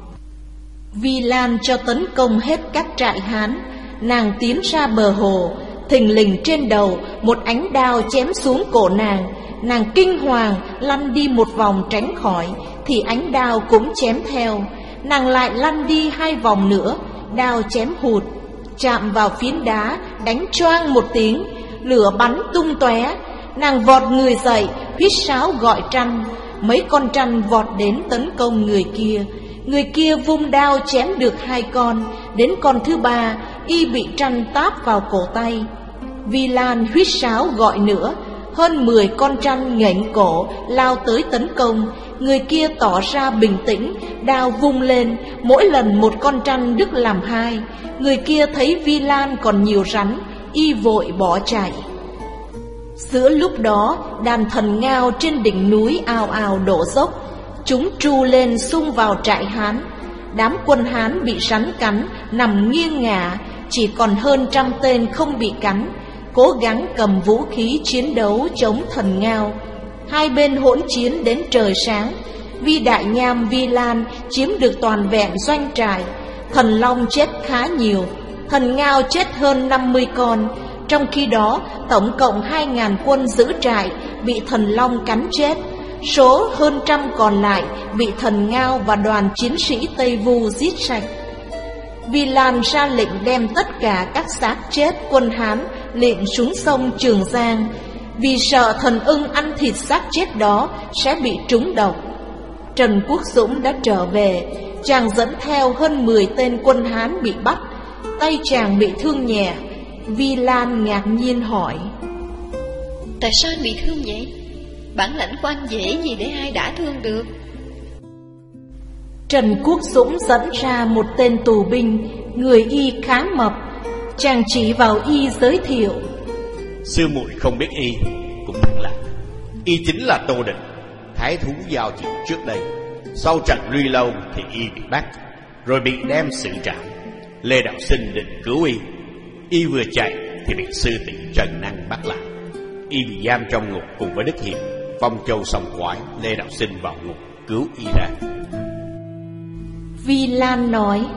Vi Lan cho tấn công hết các trại Hán. Nàng tiến ra bờ hồ, thình lình trên đầu một ánh đao chém xuống cổ nàng. Nàng kinh hoàng lăn đi một vòng tránh khỏi, thì ánh đao cũng chém theo. Nàng lại lăn đi hai vòng nữa, đao chém hụt, chạm vào phiến đá, đánh choang một tiếng, lửa bắn tung tóe. Nàng vọt người dậy, huýt sáo gọi trăn. Mấy con trăn vọt đến tấn công người kia. Người kia vung đao chém được hai con. Đến con thứ ba, y bị trăn táp vào cổ tay. Vi Lan huýt sáo gọi nữa. Hơn mười con trăn nghển cổ lao tới tấn công. Người kia tỏ ra bình tĩnh, đao vung lên, mỗi lần một con trăn đứt làm hai. Người kia thấy Vi Lan còn nhiều rắn, y vội bỏ chạy. Giữa lúc đó, đàn thần ngao trên đỉnh núi ào ào đổ dốc. Chúng tru lên xung vào trại Hán. Đám quân Hán bị rắn cắn, nằm nghiêng ngả. Chỉ còn hơn trăm tên không bị cắn, cố gắng cầm vũ khí chiến đấu chống thần ngao. Hai bên hỗn chiến đến trời sáng. Vi Đại Nham Vi Lan chiếm được toàn vẹn doanh trại. Thần long chết khá nhiều, thần ngao chết hơn năm mươi con. Trong khi đó, tổng cộng hai ngàn quân giữ trại bị thần long cắn chết. Số hơn trăm còn lại bị thần ngao và đoàn chiến sĩ Tây Vu giết sạch. Vi Lan ra lệnh đem tất cả các xác chết quân Hán liệng xuống sông Trường Giang, vì sợ thần ưng ăn thịt xác chết đó sẽ bị trúng độc. Trần Quốc Dũng đã trở về. Chàng dẫn theo hơn mười tên quân Hán bị bắt. Tay chàng bị thương nhẹ. Vi Lan ngạc nhiên hỏi: tại sao anh bị thương vậy? Bản lãnh của anh dễ gì để ai đả thương được? Trần Quốc Dũng dẫn ra một tên tù binh, người y khá mập. Chàng chỉ vào y giới thiệu: sư muội không biết y cũng thật lạ. Y chính là Tô Định, thái thú giao chỉ trước đây. Sau trận Luy Lâu thì y bị bắt, rồi bị đem xử trảm. Lê Đạo Sinh định cứu y. Y vừa chạy thì bị sư tỷ Trần Năng bắt lại. Y bị giam trong ngục cùng với Đức Hiệp, Phong Châu Sòng Quái. Lê Đạo Sinh vào ngục cứu y ra. Vi Lan nói: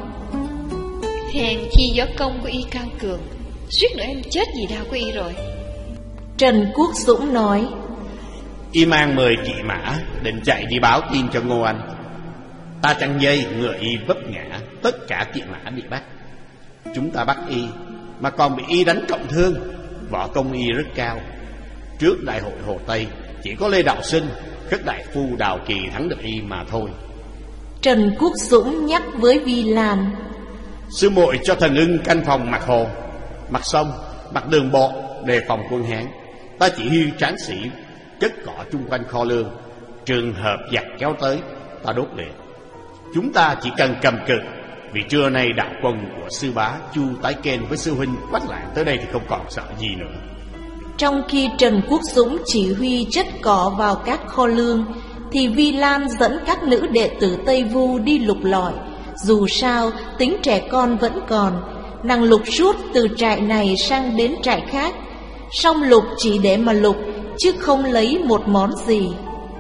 hèn chi võ công của y cao cường, suýt nữa em chết vì đau của y rồi. Trần Quốc Dũng nói: y mang mười kỵ mã định chạy đi báo tin cho Ngô Anh. Ta chặn dây, ngựa y vấp ngã, tất cả kỵ mã bị bắt. Chúng ta bắt y mà còn bị y đánh trọng thương. Võ công y rất cao. Trước đại hội Hồ Tây chỉ có Lê Đạo Sinh, các đại phu Đào Kỳ thắng được y mà thôi. Trần Quốc Dũng nhắc với Vi Lan: sư muội cho thần ưng canh phòng mặt hồ, mặt sông, mặt đường bộ, đề phòng quân Hán. Ta chỉ huy tráng sĩ chất cỏ chung quanh kho lương. Trường hợp giặc kéo tới, ta đốt liền. Chúng ta chỉ cần cầm cự, vì trưa nay đạo quân của sư bá Chu Tái Kên với sư huynh Quách Lạng tới đây thì không còn sợ gì nữa. Trong khi Trần Quốc Dũng chỉ huy chất cỏ vào các kho lương, thì Vi Lan dẫn các nữ đệ tử Tây Vu đi lục lọi. Dù sao tính trẻ con vẫn còn. Nàng lục suốt từ trại này sang đến trại khác. Song lục chỉ để mà lục, chứ không lấy một món gì.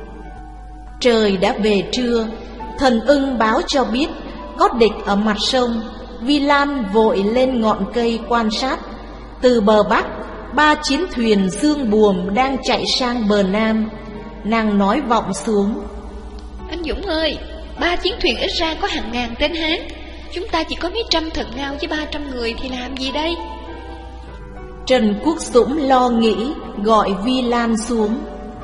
Trời đã về trưa. Thần ưng báo cho biết có địch ở mặt sông. Vi Lan vội lên ngọn cây quan sát. Từ bờ bắc, ba chiến thuyền dương buồm đang chạy sang bờ nam. Nàng nói vọng xuống: anh Dũng ơi, ba chiến thuyền ít ra có hàng ngàn tên Hán. Chúng ta chỉ có mấy trăm thần ngao với ba trăm người thì làm gì đây? Trần Quốc Dũng lo nghĩ, gọi Vi Lan xuống.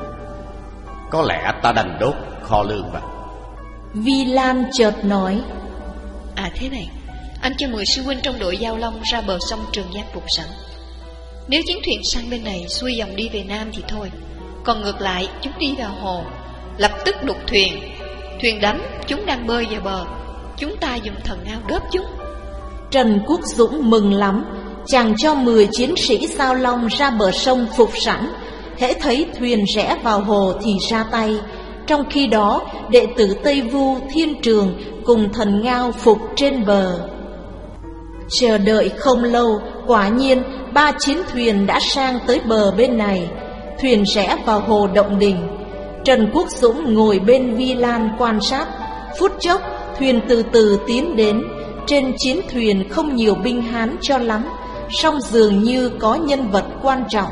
Có lẽ ta đành đốt kho lương vậy. Vi Lan chợt nói: à thế này, anh cho mười sư huynh trong đội Giao Long ra bờ sông Trường Giang phục sẵn. Nếu chiến thuyền sang bên này xuôi dòng đi về nam thì thôi, còn ngược lại chúng đi vào hồ, lập tức đục thuyền. Thuyền đắm, chúng đang bơi vào bờ, chúng ta dùng thần ngao đớp chúng. Trần Quốc Dũng mừng lắm. chàng cho mười chiến sĩ Sao Long ra bờ sông phục sẵn, hễ thấy thuyền rẽ vào hồ thì ra tay. Trong khi đó, đệ tử Tây Vu, Thiên Trường cùng thần Ngao phục trên bờ. Chờ đợi không lâu, quả nhiên ba chiến thuyền đã sang tới bờ bên này. Thuyền rẽ vào hồ Động Đình. Trần Quốc Dũng ngồi bên Vi Lan quan sát. Phút chốc, thuyền từ từ tiến đến. Trên chiến thuyền không nhiều binh Hán cho lắm, song dường như có nhân vật quan trọng.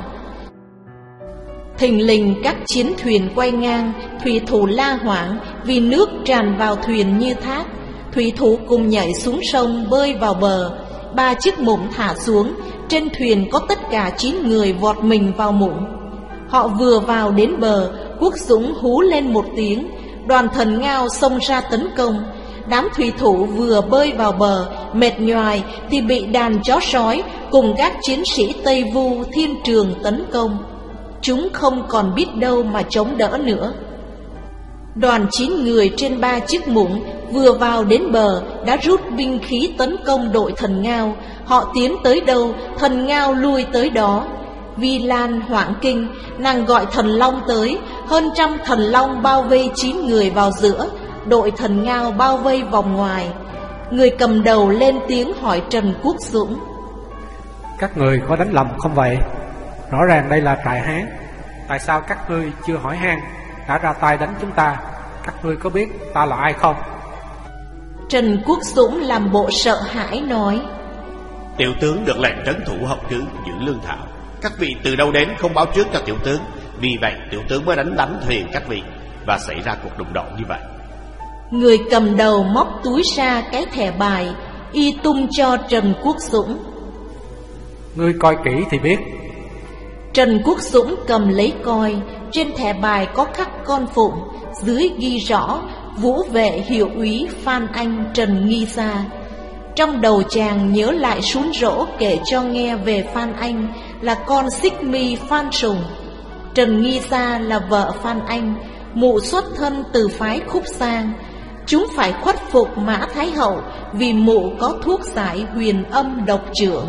Thình lình các chiến thuyền quay ngang, thủy thủ la hoảng vì nước tràn vào thuyền như thác. Thủy thủ cùng nhảy xuống sông bơi vào bờ. Ba chiếc mủng thả xuống, trên thuyền có tất cả chín người vọt mình vào mủng. Họ vừa vào đến bờ, Quốc Dũng hú lên một tiếng, đoàn thần Ngao xông ra tấn công. Đám thủy thủ vừa bơi vào bờ, mệt nhoài thì bị đàn chó sói cùng các chiến sĩ Tây Vu, Thiên Trường tấn công. Chúng không còn biết đâu mà chống đỡ nữa. Đoàn chín người trên ba chiếc mủng vừa vào đến bờ đã rút binh khí tấn công đội thần Ngao. Họ tiến tới đâu, thần Ngao lui tới đó. Vi Lan hoảng kinh, nàng gọi thần Long tới. Hơn trăm thần Long bao vây chín người vào giữa, đội thần Ngao bao vây vòng ngoài. Người cầm đầu lên tiếng hỏi Trần Quốc Dũng: Các người có đánh lầm không vậy? Rõ ràng đây là trại Hán, tại sao các ngươi chưa hỏi han đã ra tay đánh chúng ta? Các ngươi có biết ta là ai không? Trần Quốc Dũng làm bộ sợ hãi nói: Tiểu tướng được lệnh trấn thủ hậu cứ, giữ lương thảo. Các vị từ đâu đến không báo trước cho tiểu tướng, vì vậy tiểu tướng mới đánh đánh thuyền các vị và xảy ra cuộc đụng độ như vậy. Người cầm đầu móc túi ra cái thẻ bài, y tung cho Trần Quốc Dũng. Ngươi coi kỹ thì biết. Trần Quốc Dũng cầm lấy coi. Trên thẻ bài có khắc con phụng, dưới ghi rõ Vũ vệ hiệu úy Phan Anh Trần Nghi Gia. Trong đầu chàng nhớ lại sún rỗ kể cho nghe về Phan Anh là con xích mi Phan Sùng. Trần Nghi Gia là vợ Phan Anh, mụ xuất thân từ phái Khúc Sang. Chúng phải khuất phục Mã Thái Hậu vì mụ có thuốc giải huyền âm độc trưởng.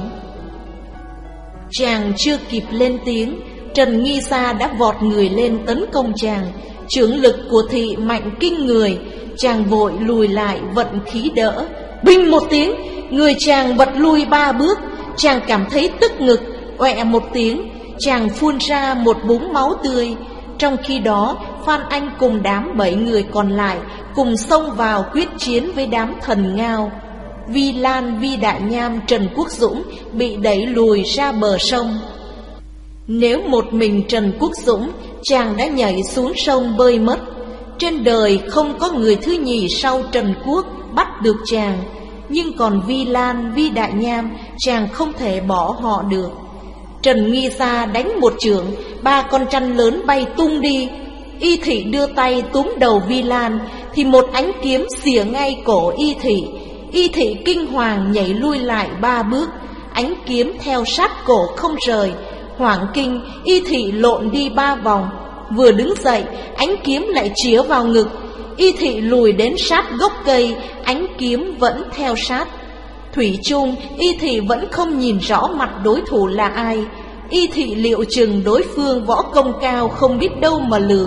Chàng chưa kịp lên tiếng, Trần Nghi Sa đã vọt người lên tấn công chàng. Chưởng lực của thị mạnh kinh người, chàng vội lùi lại vận khí đỡ. Binh một tiếng, người chàng bật lui ba bước. Chàng cảm thấy tức ngực, oẹ một tiếng, chàng phun ra một búng máu tươi. Trong khi đó, Phan Anh cùng đám bảy người còn lại cùng xông vào quyết chiến với đám thần Ngao. Vi Lan, Vi Đại Nham, Trần Quốc Dũng bị đẩy lùi ra bờ sông. Nếu một mình Trần Quốc Dũng, chàng đã nhảy xuống sông bơi mất. Trên đời không có người thứ nhì sau Trần Quốc bắt được chàng. Nhưng còn Vi Lan, Vi Đại Nham, chàng không thể bỏ họ được. Trần Nghi Sa đánh một chưởng, ba con trăn lớn bay tung đi. Y Thị đưa tay túm đầu Vi Lan, thì một ánh kiếm xỉa ngay cổ Y Thị. Y Thị kinh hoàng nhảy lui lại ba bước, ánh kiếm theo sát cổ không rời. Hoảng kinh, Y Thị lộn đi ba vòng. Vừa đứng dậy, ánh kiếm lại chĩa vào ngực. Y Thị lùi đến sát gốc cây, ánh kiếm vẫn theo sát. Thủy chung, Y Thị vẫn không nhìn rõ mặt đối thủ là ai. Y Thị liệu chừng đối phương võ công cao không biết đâu mà lường.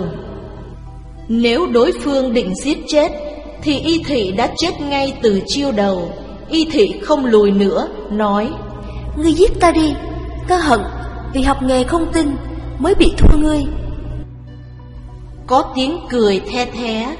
Nếu đối phương định giết chết, thì Y Thị đã chết ngay từ chiêu đầu. Y Thị không lùi nữa, nói: Ngươi giết ta đi, ta hận vì học nghề không tin mới bị thua ngươi. Có tiếng cười the thé.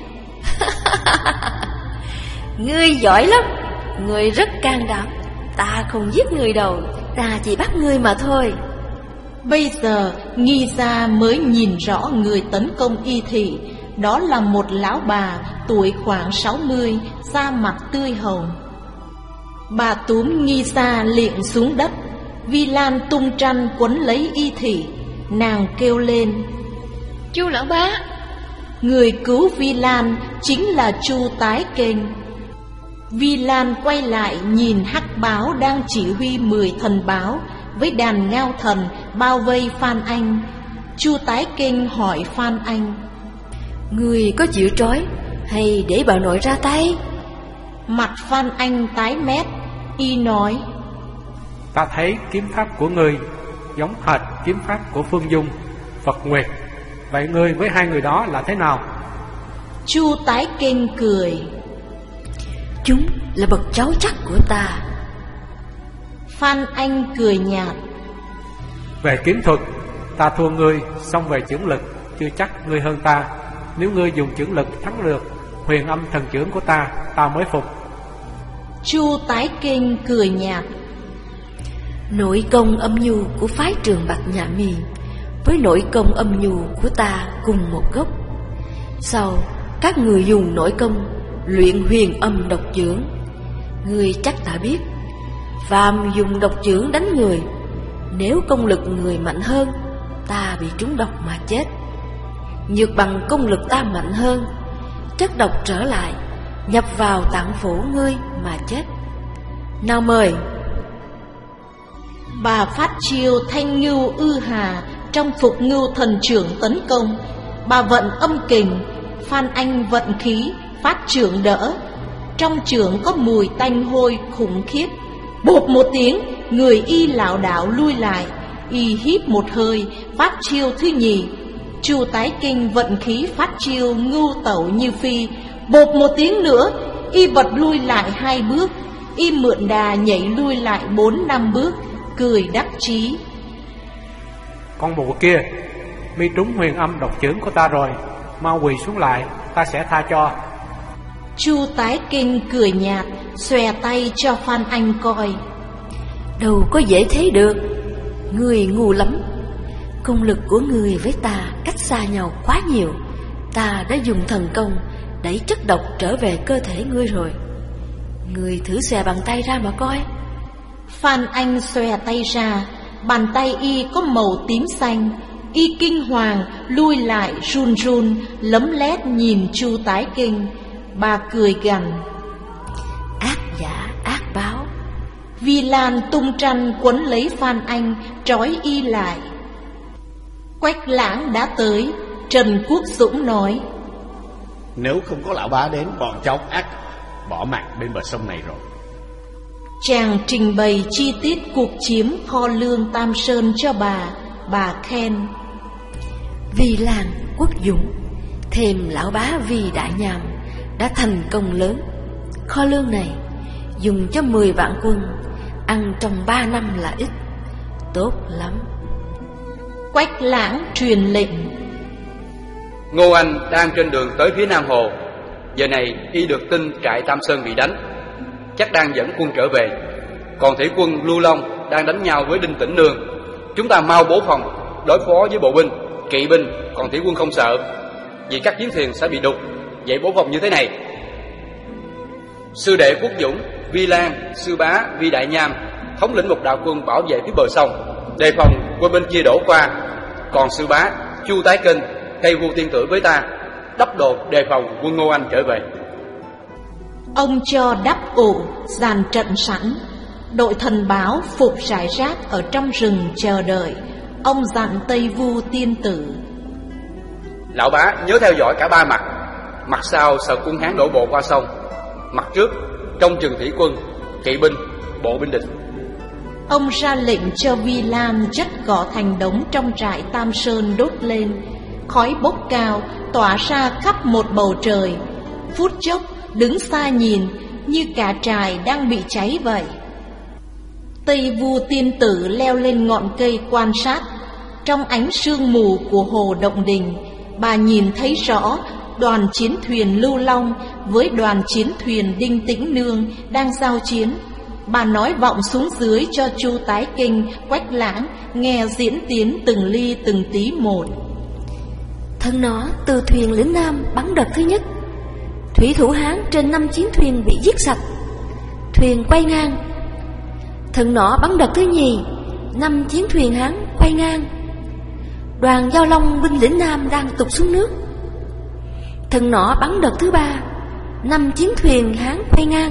Ngươi giỏi lắm, ngươi rất can đảm. Ta không giết người đâu, ta chỉ bắt ngươi mà thôi. Bây giờ Nghi Gia mới nhìn rõ người tấn công Y Thị. Đó là một lão bà tuổi khoảng sáu mươi, da mặt tươi hồng. Bà túm Nghi Gia liệng xuống đất. Vi Lan tung trăn quấn lấy Y Thị. Nàng kêu lên: Chu lão bá! Người cứu Vi Lan chính là Chu Tái Kênh. Vi Lan quay lại nhìn hắc báo đang chỉ huy mười thần báo với đàn Ngao thần bao vây Phan Anh. Chu Tái Kênh hỏi Phan Anh: Người có chịu trói hay để bà nội ra tay? Mặt Phan Anh tái mét, y nói: Ta thấy kiếm pháp của ngươi giống hệt kiếm pháp của Phương Dung, Phật Nguyệt. Vậy ngươi với hai người đó là thế nào? Chu Tái Kinh cười: Chúng là bậc cháu chắc của ta. Phan Anh cười nhạt: Về kiếm thuật, ta thua ngươi, song về chưởng lực, chưa chắc ngươi hơn ta. Nếu ngươi dùng chưởng lực thắng được huyền âm thần chưởng của ta, ta mới phục. Chu Tái Kinh cười nhạt: Nội công âm nhu của phái Trường Bạch Nhã Miên với nội công âm nhu của ta cùng một gốc. Sau các người dùng nội công luyện huyền âm độc chưởng, ngươi chắc đã biết, phàm dùng độc chưởng đánh người, nếu công lực người mạnh hơn, ta bị trúng độc mà chết. Nhược bằng công lực ta mạnh hơn, chất độc trở lại nhập vào tạng phủ ngươi mà chết. Nào mời. Bà phát chiêu thanh ngưu ư hà trong phục ngưu thần trưởng tấn công. Bà vận âm kình, Phan Anh vận khí phát trưởng đỡ. Trong trưởng có mùi tanh hôi khủng khiếp. Bột một tiếng, người y lảo đảo lui lại. Y hít một hơi, phát chiêu thứ nhì. Chu Tái Kinh vận khí phát chiêu ngưu tẩu như phi. Bột một tiếng nữa, y bật lui lại hai bước. Y mượn đà nhảy lui lại bốn năm bước, cười đắc chí: Con mụ kia, mi trúng huyền âm độc chưởng của ta rồi, mau quỳ xuống lại, ta sẽ tha cho. Chu Tái Kinh cười nhạt, xòe tay cho Phan Anh coi: Đâu có dễ thế được, người ngu lắm. Công lực của người với ta cách xa nhau quá nhiều. Ta đã dùng thần công đẩy chất độc trở về cơ thể ngươi rồi. Ngươi thử xòe bàn tay ra mà coi. Phan Anh xòe tay ra, bàn tay y có màu tím xanh. Y kinh hoàng lui lại run run, lấm lét nhìn Chu Tái Kinh. Bà cười gằn: Ác giả ác báo. Vi Lan tung tranh quấn lấy Phan Anh, trói y lại. Quách Lãng đã tới. Trần Quốc Dũng nói: Nếu không có lão bá đến, bọn cháu ác bỏ mạng bên bờ sông này rồi. Chàng trình bày chi tiết cuộc chiếm kho lương Tam Sơn cho bà. Bà khen: Vi Lan Quốc Dũng thêm lão bá Vi Đại Nham đã thành công lớn. Kho lương này dùng cho mười vạn quân, ăn trong ba năm là ít. Tốt lắm. Quách Lãng truyền lệnh: Ngô Anh đang trên đường tới phía Nam Hồ. Giờ này y được tin trại Tam Sơn bị đánh, chắc đang dẫn quân trở về. Còn thủy quân Lưu Long đang đánh nhau với Đinh Tĩnh Nương. Chúng ta mau bố phòng đối phó với bộ binh, kỵ binh. Còn thủy quân không sợ, vì các chiến thuyền sẽ bị đục. Vậy bố phòng như thế này: Sư đệ Quốc Dũng, Vi Lan, sư bá Vi Đại Nham thống lĩnh một đạo quân bảo vệ phía bờ sông, đề phòng quân bên kia đổ qua. Còn sư bá Chu Tái Kinh, Cây Vu Tiên Tử với ta đắp đột đề phòng quân Ngô Anh trở về. Ông cho đắp ổ, dàn trận sẵn. Đội thần báo phục rải rác ở trong rừng chờ đợi. Ông dặn Tây Vu Tiên Tử: Lão bá nhớ theo dõi cả ba mặt. Mặt sau sợ quân Hán đổ bộ qua sông. Mặt trước trong chừng thủy quân, kỵ binh, bộ binh địch. Ông ra lệnh cho Vi Lan chất gõ thành đống trong trại Tam Sơn đốt lên. Khói bốc cao tỏa ra khắp một bầu trời. Phút chốc đứng xa nhìn, như cả trại đang bị cháy vậy. Tây Vu Tiên Tử leo lên ngọn cây quan sát. Trong ánh sương mù của hồ Động Đình, bà nhìn thấy rõ đoàn chiến thuyền Lưu Long với đoàn chiến thuyền Đinh Tĩnh Nương đang giao chiến. Bà nói vọng xuống dưới cho Chu Tái Kinh, Quách Lãng nghe diễn tiến từng ly từng tí một. Thân nó từ thuyền lĩnh Nam bắn đợt thứ nhất, thủy thủ Hán trên năm chiến thuyền bị giết sạch, thuyền quay ngang. Thân nó bắn đợt thứ nhì, năm chiến thuyền Hán quay ngang. Đoàn Giao Long binh lĩnh Nam đang tụt xuống nước. Thân nỏ bắn đợt thứ ba, năm chiến thuyền Hán quay ngang.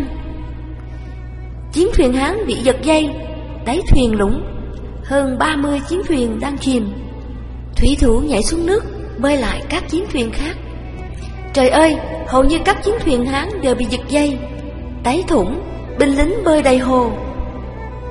Chiến thuyền Hán bị giật dây, đáy thuyền lũng. Hơn ba mươi chiến thuyền đang chìm. Thủy thủ nhảy xuống nước, bơi lại các chiến thuyền khác. Trời ơi, hầu như các chiến thuyền Hán đều bị giật dây, đáy thủng, binh lính bơi đầy hồ.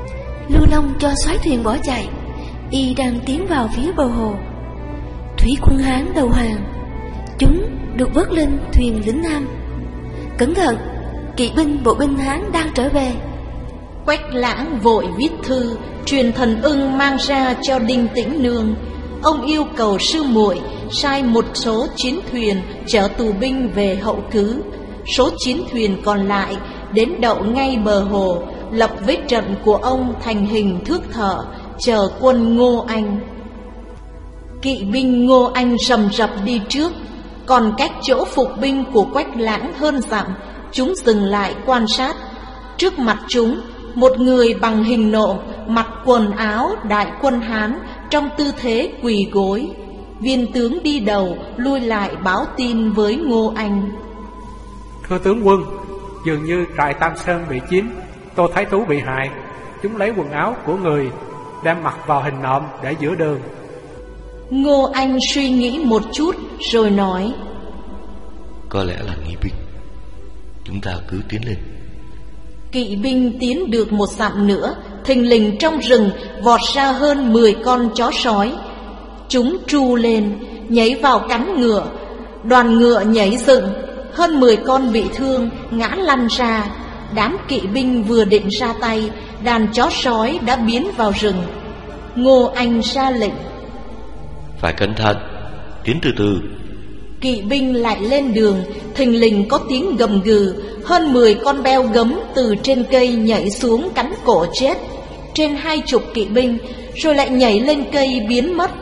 Lưu Long cho xoáy thuyền bỏ chạy. Y đang tiến vào phía bờ hồ. Thủy quân Hán đầu hàng. Chúng được vớt lên thuyền lính Nam. Cẩn thận, kỵ binh bộ binh Hán đang trở về. Quách Lãng vội viết thư truyền Thần Ưng mang ra cho Đinh Tĩnh Nương. Ông yêu cầu sư muội sai một số chiến thuyền chở tù binh về hậu cứ. Số chiến thuyền còn lại đến đậu ngay bờ hồ, lập vết trận của ông thành hình thước thợ, chờ quân Ngô Anh. Kỵ binh Ngô Anh rầm rập đi trước, còn cách chỗ phục binh của Quách Lãng hơn dặm. Chúng dừng lại quan sát. Trước mặt chúng, một người bằng hình nộm, mặc quần áo đại quân Hán, trong tư thế quỳ gối. Viên tướng đi đầu lui lại báo tin với Ngô Anh. Thưa tướng quân, dường như trại Tam Sơn bị chiếm, Tô Thái Tú bị hại. Chúng lấy quần áo của người đem mặc vào hình nộm để giữa đường. Ngô Anh suy nghĩ một chút rồi nói: Có lẽ là nghi binh, chúng ta cứ tiến lên. Kỵ binh tiến được một dặm nữa, thình lình trong rừng vọt ra hơn mười con chó sói. Chúng tru lên, nhảy vào cắn ngựa. Đoàn ngựa nhảy dựng, hơn mười con bị thương, ngã lăn ra. Đám kỵ binh vừa định ra tay, đàn chó sói đã biến vào rừng. Ngô Anh ra lệnh: Phải cẩn thận, tiến từ từ. Kỵ binh lại lên đường, thình lình có tiếng gầm gừ. Hơn mười con beo gấm từ trên cây nhảy xuống cắn cổ chết trên hai chục kỵ binh, rồi lại nhảy lên cây biến mất.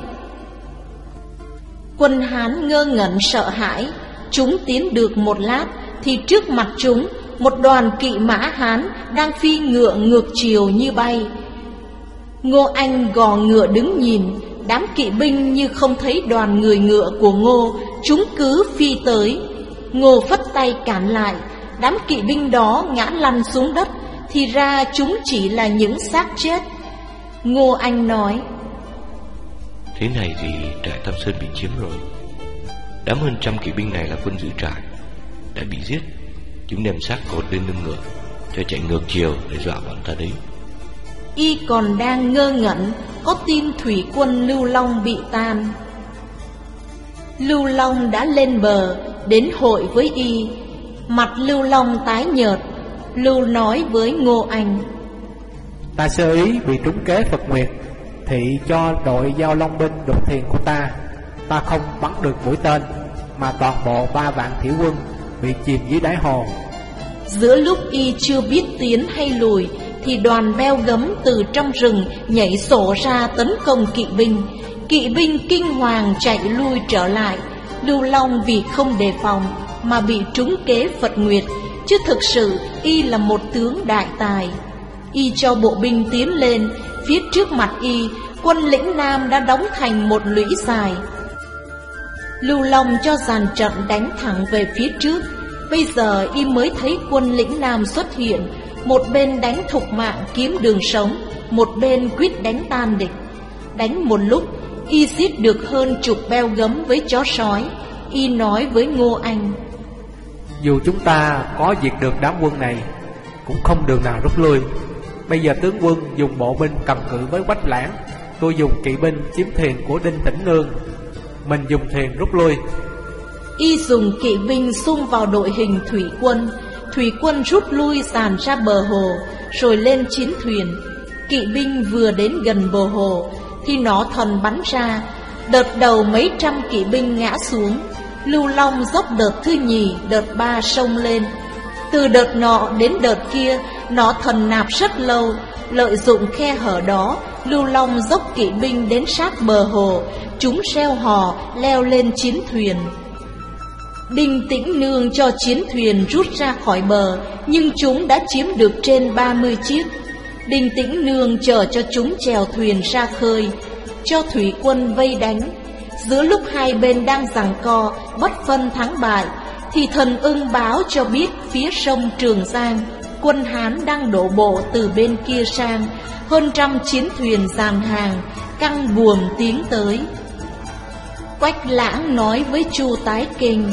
Quân Hán ngơ ngẩn sợ hãi. Chúng tiến được một lát thì trước mặt chúng, một đoàn kỵ mã Hán đang phi ngựa ngược chiều như bay. Ngô Anh gò ngựa đứng nhìn. Đám kỵ binh như không thấy đoàn người ngựa của Ngô, chúng cứ phi tới. Ngô phất tay cản lại. Đám kỵ binh đó ngã lăn xuống đất, thì ra chúng chỉ là những xác chết. Ngô Anh nói: Thế này thì trại Tam Sơn bị chiếm rồi. Đám hơn trăm kỵ binh này là quân giữ trại, đã bị giết. Chúng đem xác cột lên lưng ngựa, cho chạy ngược chiều để dọa bọn ta đấy. Y còn đang ngơ ngẩn, có tin thủy quân Lưu Long bị tan. Lưu Long đã lên bờ, đến hội với Y. Mặt Lưu Long tái nhợt. Lưu nói với Ngô Anh: Ta sơ ý bị trúng kế Phật Nguyệt, thị cho đội giao long binh đột thuyền của ta. Ta không bắn được mũi tên, mà toàn bộ ba vạn thủy quân bị chìm dưới đáy hồ. Giữa lúc Y chưa biết tiến hay lùi, thì đoàn beo gấm từ trong rừng nhảy sổ ra tấn công kỵ binh. Kỵ binh kinh hoàng chạy lui trở lại. Lưu Long vì không đề phòng mà bị trúng kế Phật Nguyệt, chứ thực sự Y là một tướng đại tài. Y cho bộ binh tiến lên. Phía trước mặt Y, quân lĩnh Nam đã đóng thành một lũy dài. Lưu Long cho dàn trận đánh thẳng về phía trước. Bây giờ Y mới thấy quân lĩnh Nam xuất hiện, một bên đánh thục mạng kiếm đường sống, một bên quyết đánh tan địch. Đánh một lúc, Y giết được hơn chục beo gấm với chó sói. Y nói với Ngô Anh: Dù chúng ta có diệt được đám quân này, cũng không đường nào rút lui. Bây giờ tướng quân dùng bộ binh cầm cự với Quách Lãng, tôi dùng kỵ binh chiếm thuyền của Đinh Tĩnh Nương. Mình dùng thuyền rút lui. Y dùng kỵ binh xung vào đội hình thủy quân. Thủy quân rút lui dàn ra bờ hồ, rồi lên chiến thuyền. Kỵ binh vừa đến gần bờ hồ thì nỏ thần bắn ra. Đợt đầu mấy trăm kỵ binh ngã xuống. Lưu Long dốc đợt thứ nhì, đợt ba xông lên. Từ đợt nọ đến đợt kia, nỏ thần nạp rất lâu. Lợi dụng khe hở đó, Lưu Long dốc kỵ binh đến sát bờ hồ. Chúng reo hò leo lên chiến thuyền. Đinh Tĩnh Nương cho chiến thuyền rút ra khỏi bờ, nhưng chúng đã chiếm được trên ba mươi chiếc. Đinh Tĩnh Nương chờ cho chúng chèo thuyền ra khơi, cho thủy quân vây đánh. Giữa lúc hai bên đang giằng co, bất phân thắng bại, thì Thần Ưng báo cho biết phía sông Trường Giang, quân Hán đang đổ bộ từ bên kia sang. Hơn trăm chiến thuyền dàn hàng, căng buồm tiến tới. Quách Lãng nói với Chu Tái Kinh: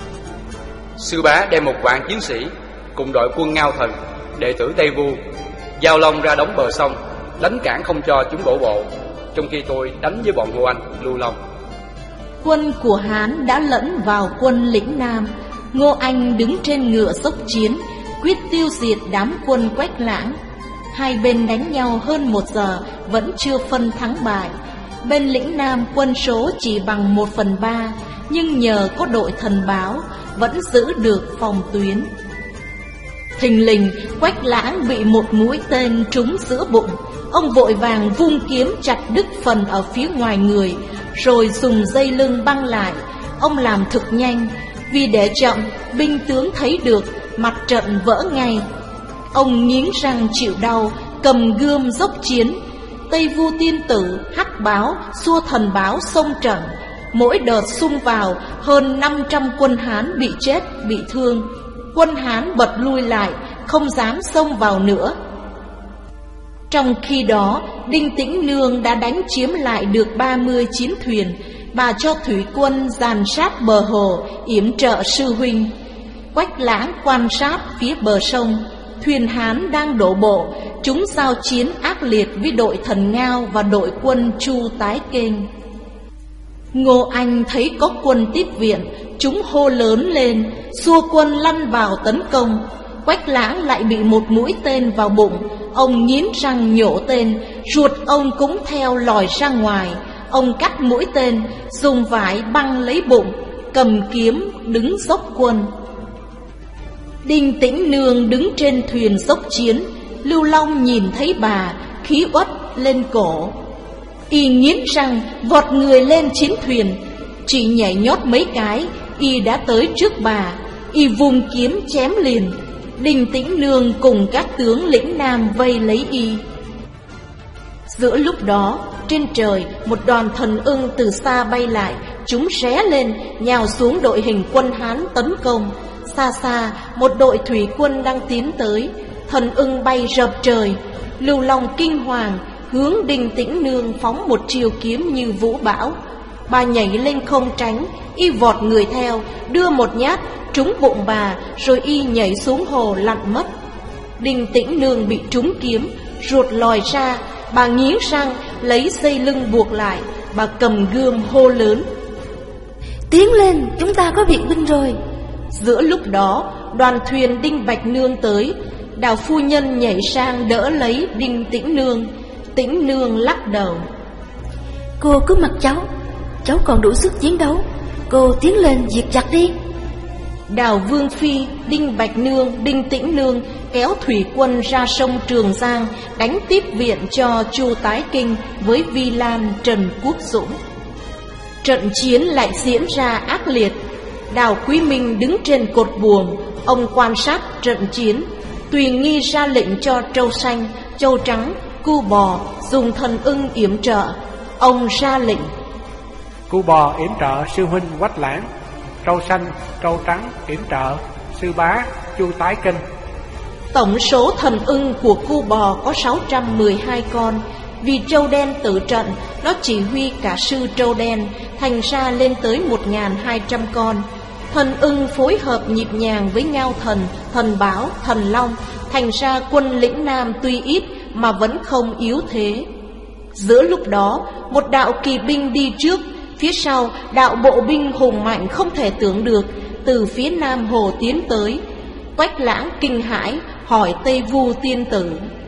Sư bá đem một vạn chiến sĩ cùng đội quân Ngao Thần, đệ tử Tây Vu, giao long ra đóng bờ sông, đánh cản không cho chúng đổ bộ, trong khi tôi đánh với bọn Ngô Anh, Lưu Long. Quân của Hán đã lẫn vào quân lĩnh Nam. Ngô Anh đứng trên ngựa dốc chiến, quyết tiêu diệt đám quân Quách Lãng. Hai bên đánh nhau hơn một giờ vẫn chưa phân thắng bại. Bên lĩnh Nam quân số chỉ bằng một phần ba, nhưng nhờ có đội thần báo vẫn giữ được phòng tuyến. Thình lình Quách Lãng bị một mũi tên trúng giữa bụng. Ông vội vàng vung kiếm chặt đứt phần ở phía ngoài người, rồi dùng dây lưng băng lại. Ông làm thực nhanh, vì để chậm binh tướng thấy được, mặt trận vỡ ngay. Ông nghiến răng chịu đau, cầm gươm dốc chiến. Tây Vu Tiên Tử, Hắc Báo, Xua Thần Báo xông trận. Mỗi đợt xung vào, hơn năm trăm quân Hán bị chết, bị thương. Quân Hán bật lui lại, không dám xông vào nữa. Trong khi đó, Đinh Tĩnh Nương đã đánh chiếm lại được ba mươi chiến thuyền. Bà cho thủy quân dàn sát bờ hồ, yểm trợ sư huynh. Quách Lãng quan sát phía bờ sông. Thuyền Hán đang đổ bộ, chúng giao chiến ác liệt với đội Thần Ngao và đội quân Chu Tái Kênh. Ngô Anh thấy có quân tiếp viện, chúng hô lớn lên, xua quân lăn vào tấn công. Quách Lãng lại bị một mũi tên vào bụng. Ông nghiến răng nhổ tên, ruột ông cũng theo lòi ra ngoài. Ông cắt mũi tên, dùng vải băng lấy bụng, cầm kiếm đứng dốc quân. Đinh Tĩnh Nương đứng trên thuyền dốc chiến. Lưu Long nhìn thấy bà, khí uất lên cổ. Y nghiến răng vọt người lên chiến thuyền. Chỉ nhảy nhót mấy cái, y đã tới trước bà. Y vùng kiếm chém liền. Đinh Tĩnh Nương cùng các tướng lĩnh Nam vây lấy y. Giữa lúc đó, trên trời một đoàn thần ưng từ xa bay lại. Chúng ré lên, nhào xuống đội hình quân Hán tấn công. Xa xa, một đội thủy quân đang tiến tới. Thần ưng bay rợp trời. Lưu Long kinh hoàng, hướng Đinh Tĩnh Nương phóng một chiêu kiếm như vũ bão. Bà nhảy lên không tránh, y vọt người theo, đưa một nhát trúng bụng bà, rồi y nhảy xuống hồ lặn mất. Đinh Tĩnh Nương bị trúng kiếm, ruột lòi ra. Bà nghiến răng lấy dây lưng buộc lại. Bà cầm gươm hô lớn: tiến lên, chúng ta có viện binh rồi. Giữa lúc đó, đoàn thuyền Đinh Bạch Nương tới. Đào phu nhân nhảy sang đỡ lấy Đinh Tĩnh Nương. Tĩnh Nương lắc đầu: cô cứ mặc cháu, cháu còn đủ sức chiến đấu. Cô tiến lên diệt giặc đi. Đào Vương Phi, Đinh Bạch Nương, Đinh Tĩnh Nương kéo thủy quân ra sông Trường Giang, đánh tiếp viện cho Chu Tái Kinh với Vi Lan, Trần Quốc Dũng. Trận chiến lại diễn ra ác liệt. Đào Quý Minh đứng trên cột buồm, ông quan sát trận chiến. Tùy Nghi ra lệnh cho Trâu Xanh, Trâu Trắng, Cu Bò dùng thần ưng yểm trợ. Ông ra lệnh: Cu Bò yểm trợ sư huynh Quách Lãng, Trâu Xanh, Trâu Trắng yểm trợ sư bá Chu Tái Kinh. Tổng số thần ưng của Cu Bò có sáu trăm mười hai con. Vì Trâu Đen tử trận, nó chỉ huy cả sư Trâu Đen, thành ra lên tới một nghìn hai trăm con. Thần ưng phối hợp nhịp nhàng với Ngao Thần, Thần Báo, Thần Long, thành ra quân lĩnh Nam tuy ít mà vẫn không yếu thế. Giữa lúc đó, một đạo kỳ binh đi trước, phía sau đạo bộ binh hùng mạnh không thể tưởng được, từ phía Nam hồ tiến tới. Quách Lãng kinh hãi hỏi Tây Vu Tiên Tử: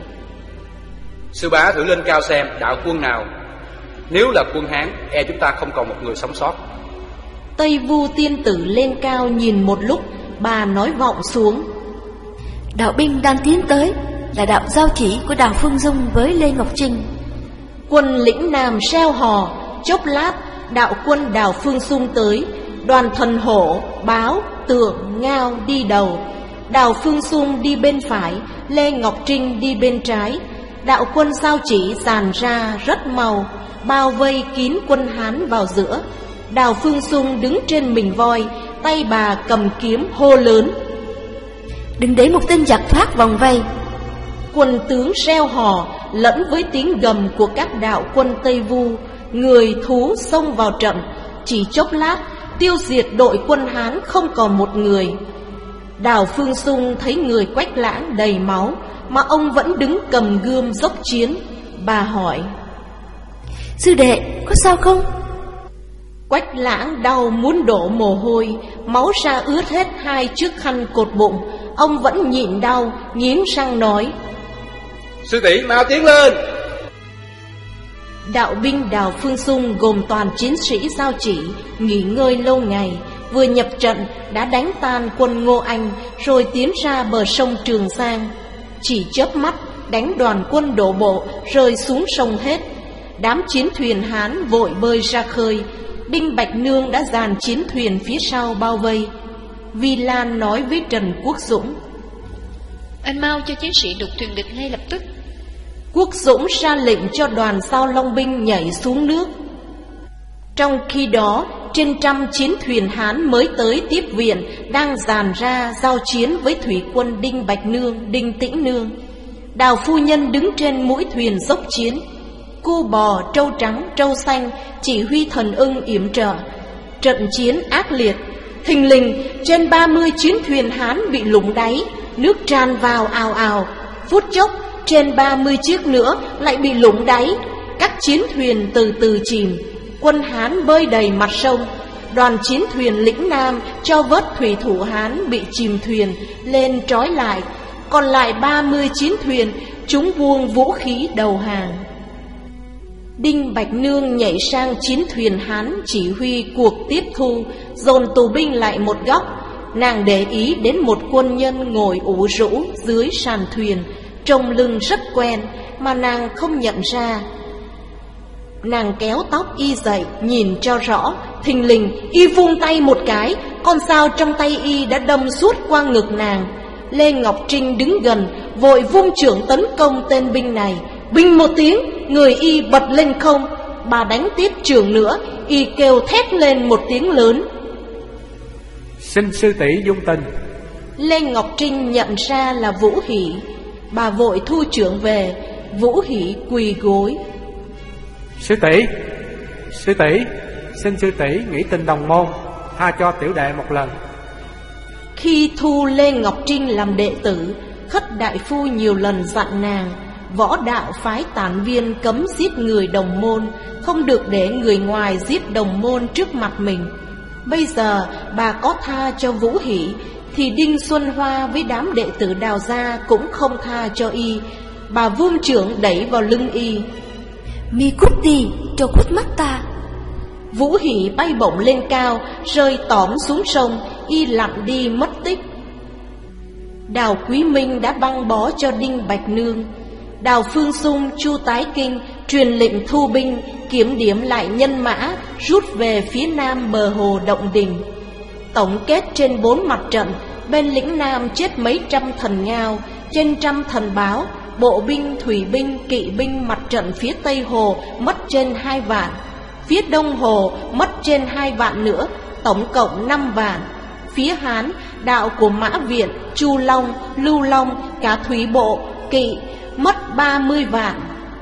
sư bá thử lên cao xem đạo quân nào. Nếu là quân Hán, e chúng ta không còn một người sống sót. Tây Vu Tiên Tử lên cao nhìn một lúc, bà nói vọng xuống: đạo binh đang tiến tới là đạo giao chỉ của Đào Phương Dung với Lê Ngọc Trinh. Quân lĩnh Nam reo hò. Chốc lát, đạo quân Đào Phương Dung tới. Đoàn Thần Hổ, Báo, Tượng, Ngao đi đầu. Đào Phương Dung đi bên phải, Lê Ngọc Trinh đi bên trái. Đạo quân giao chỉ dàn ra rất mau, bao vây kín quân Hán vào giữa. Đào Phương Dung đứng trên mình voi, tay bà cầm kiếm hô lớn: đừng để một tên giặc thoát vòng vây. Quân tướng reo hò lẫn với tiếng gầm của các đạo quân Tây Vu. Người thú xông vào trận, chỉ chốc lát tiêu diệt đội quân Hán không còn một người. Đào Phương Dung thấy người Quách Lãng đầy máu, mà ông vẫn đứng cầm gươm dốc chiến. Bà hỏi: Sư đệ có sao không? Quách Lãng đau muốn đổ mồ hôi, máu ra ướt hết hai chiếc khăn cột bụng. Ông vẫn nhịn đau, nghiến răng nói: Sư tỷ mau tiến lên. Đạo binh Đào Phương Dung gồm toàn chiến sĩ Giao Chỉ, nghỉ ngơi lâu ngày, vừa nhập trận đã đánh tan quân Ngô Anh, rồi tiến ra bờ sông Trường Giang. Chỉ chớp mắt đánh đoàn quân đổ bộ rơi xuống sông hết. Đám chiến thuyền Hán vội bơi ra khơi. Đinh Bạch Nương đã dàn chiến thuyền phía sau bao vây. Vi Lan nói với Trần Quốc Dũng: Anh mau cho chiến sĩ đục thuyền địch ngay lập tức. Quốc Dũng ra lệnh cho đoàn Giao Long binh nhảy xuống nước. Trong khi đó, trên trăm chiến thuyền Hán mới tới tiếp viện đang dàn ra giao chiến với thủy quân Đinh Bạch Nương, Đinh Tĩnh Nương. Đào phu nhân đứng trên mũi thuyền dốc chiến. Cu Bò, Trâu Trắng, Trâu Xanh chỉ huy Thần Ưng yểm trợ. Trận chiến ác liệt. Thình lình trên ba mươi chiến thuyền Hán bị lũng đáy, nước tràn vào ào ào. Phút chốc trên ba mươi chiếc nữa lại bị lũng đáy. Các chiến thuyền từ từ chìm. Quân Hán bơi đầy mặt sông. Đoàn chiến thuyền lĩnh Nam cho vớt thủy thủ Hán bị chìm thuyền lên trói lại. Còn lại ba mươi chiến thuyền, chúng buông vũ khí đầu hàng. Đinh Bạch Nương nhảy sang chiến thuyền Hán chỉ huy cuộc tiếp thu, dồn tù binh lại một góc. Nàng để ý đến một quân nhân ngồi ủ rũ dưới sàn thuyền, trông lưng rất quen mà nàng không nhận ra. Nàng kéo tóc y dậy nhìn cho rõ. Thình lình y vung tay một cái, con dao trong tay y đã đâm suốt qua ngực nàng. Lê Ngọc Trinh đứng gần, vội vung chưởng tấn công tên binh này. Binh một tiếng, người y bật lên không. Bà đánh tiếp chưởng nữa, y kêu thét lên một tiếng lớn: Xin sư tỷ dung tình. Lê Ngọc Trinh nhận ra là Vũ Hỷ. Bà vội thu chưởng về. Vũ Hỷ quỳ gối: Sư tỷ, sư tỷ, xin sư tỷ nghĩ tình đồng môn, tha cho tiểu đệ một lần. Khi thu Lê Ngọc Trinh làm đệ tử, Khất đại phu nhiều lần dặn nàng: võ đạo phái tản viên cấm giết người đồng môn, không được để người ngoài giết đồng môn trước mặt mình. Bây giờ bà có tha cho Vũ Hỷ, thì Đinh Xuân Hoa với đám đệ tử Đào gia cũng không tha cho y. Bà vung chưởng đẩy vào lưng y: Mi cút đi, cho khuất mắt ta. Vũ Hỷ bay bổng lên cao, rơi tóm xuống sông. Y lặn đi mất tích. Đào Quý Minh đã băng bó cho Đinh Bạch Nương. Đào Phương Dung, Chu Tái Kinh truyền lệnh thu binh, kiểm điểm lại nhân mã, rút về phía nam bờ hồ Động Đình. Tổng kết trên bốn mặt trận, bên lĩnh Nam chết mấy trăm thần ngao, trên trăm thần báo. Bộ binh, thủy binh, kỵ binh mặt trận phía tây hồ mất trên hai vạn, phía đông hồ mất trên hai vạn nữa, tổng cộng năm vạn. Phía Hán, đạo của Mã Viện, Chu Long, Lưu Long, cả thủy bộ, kỵ mất ba mươi vạn.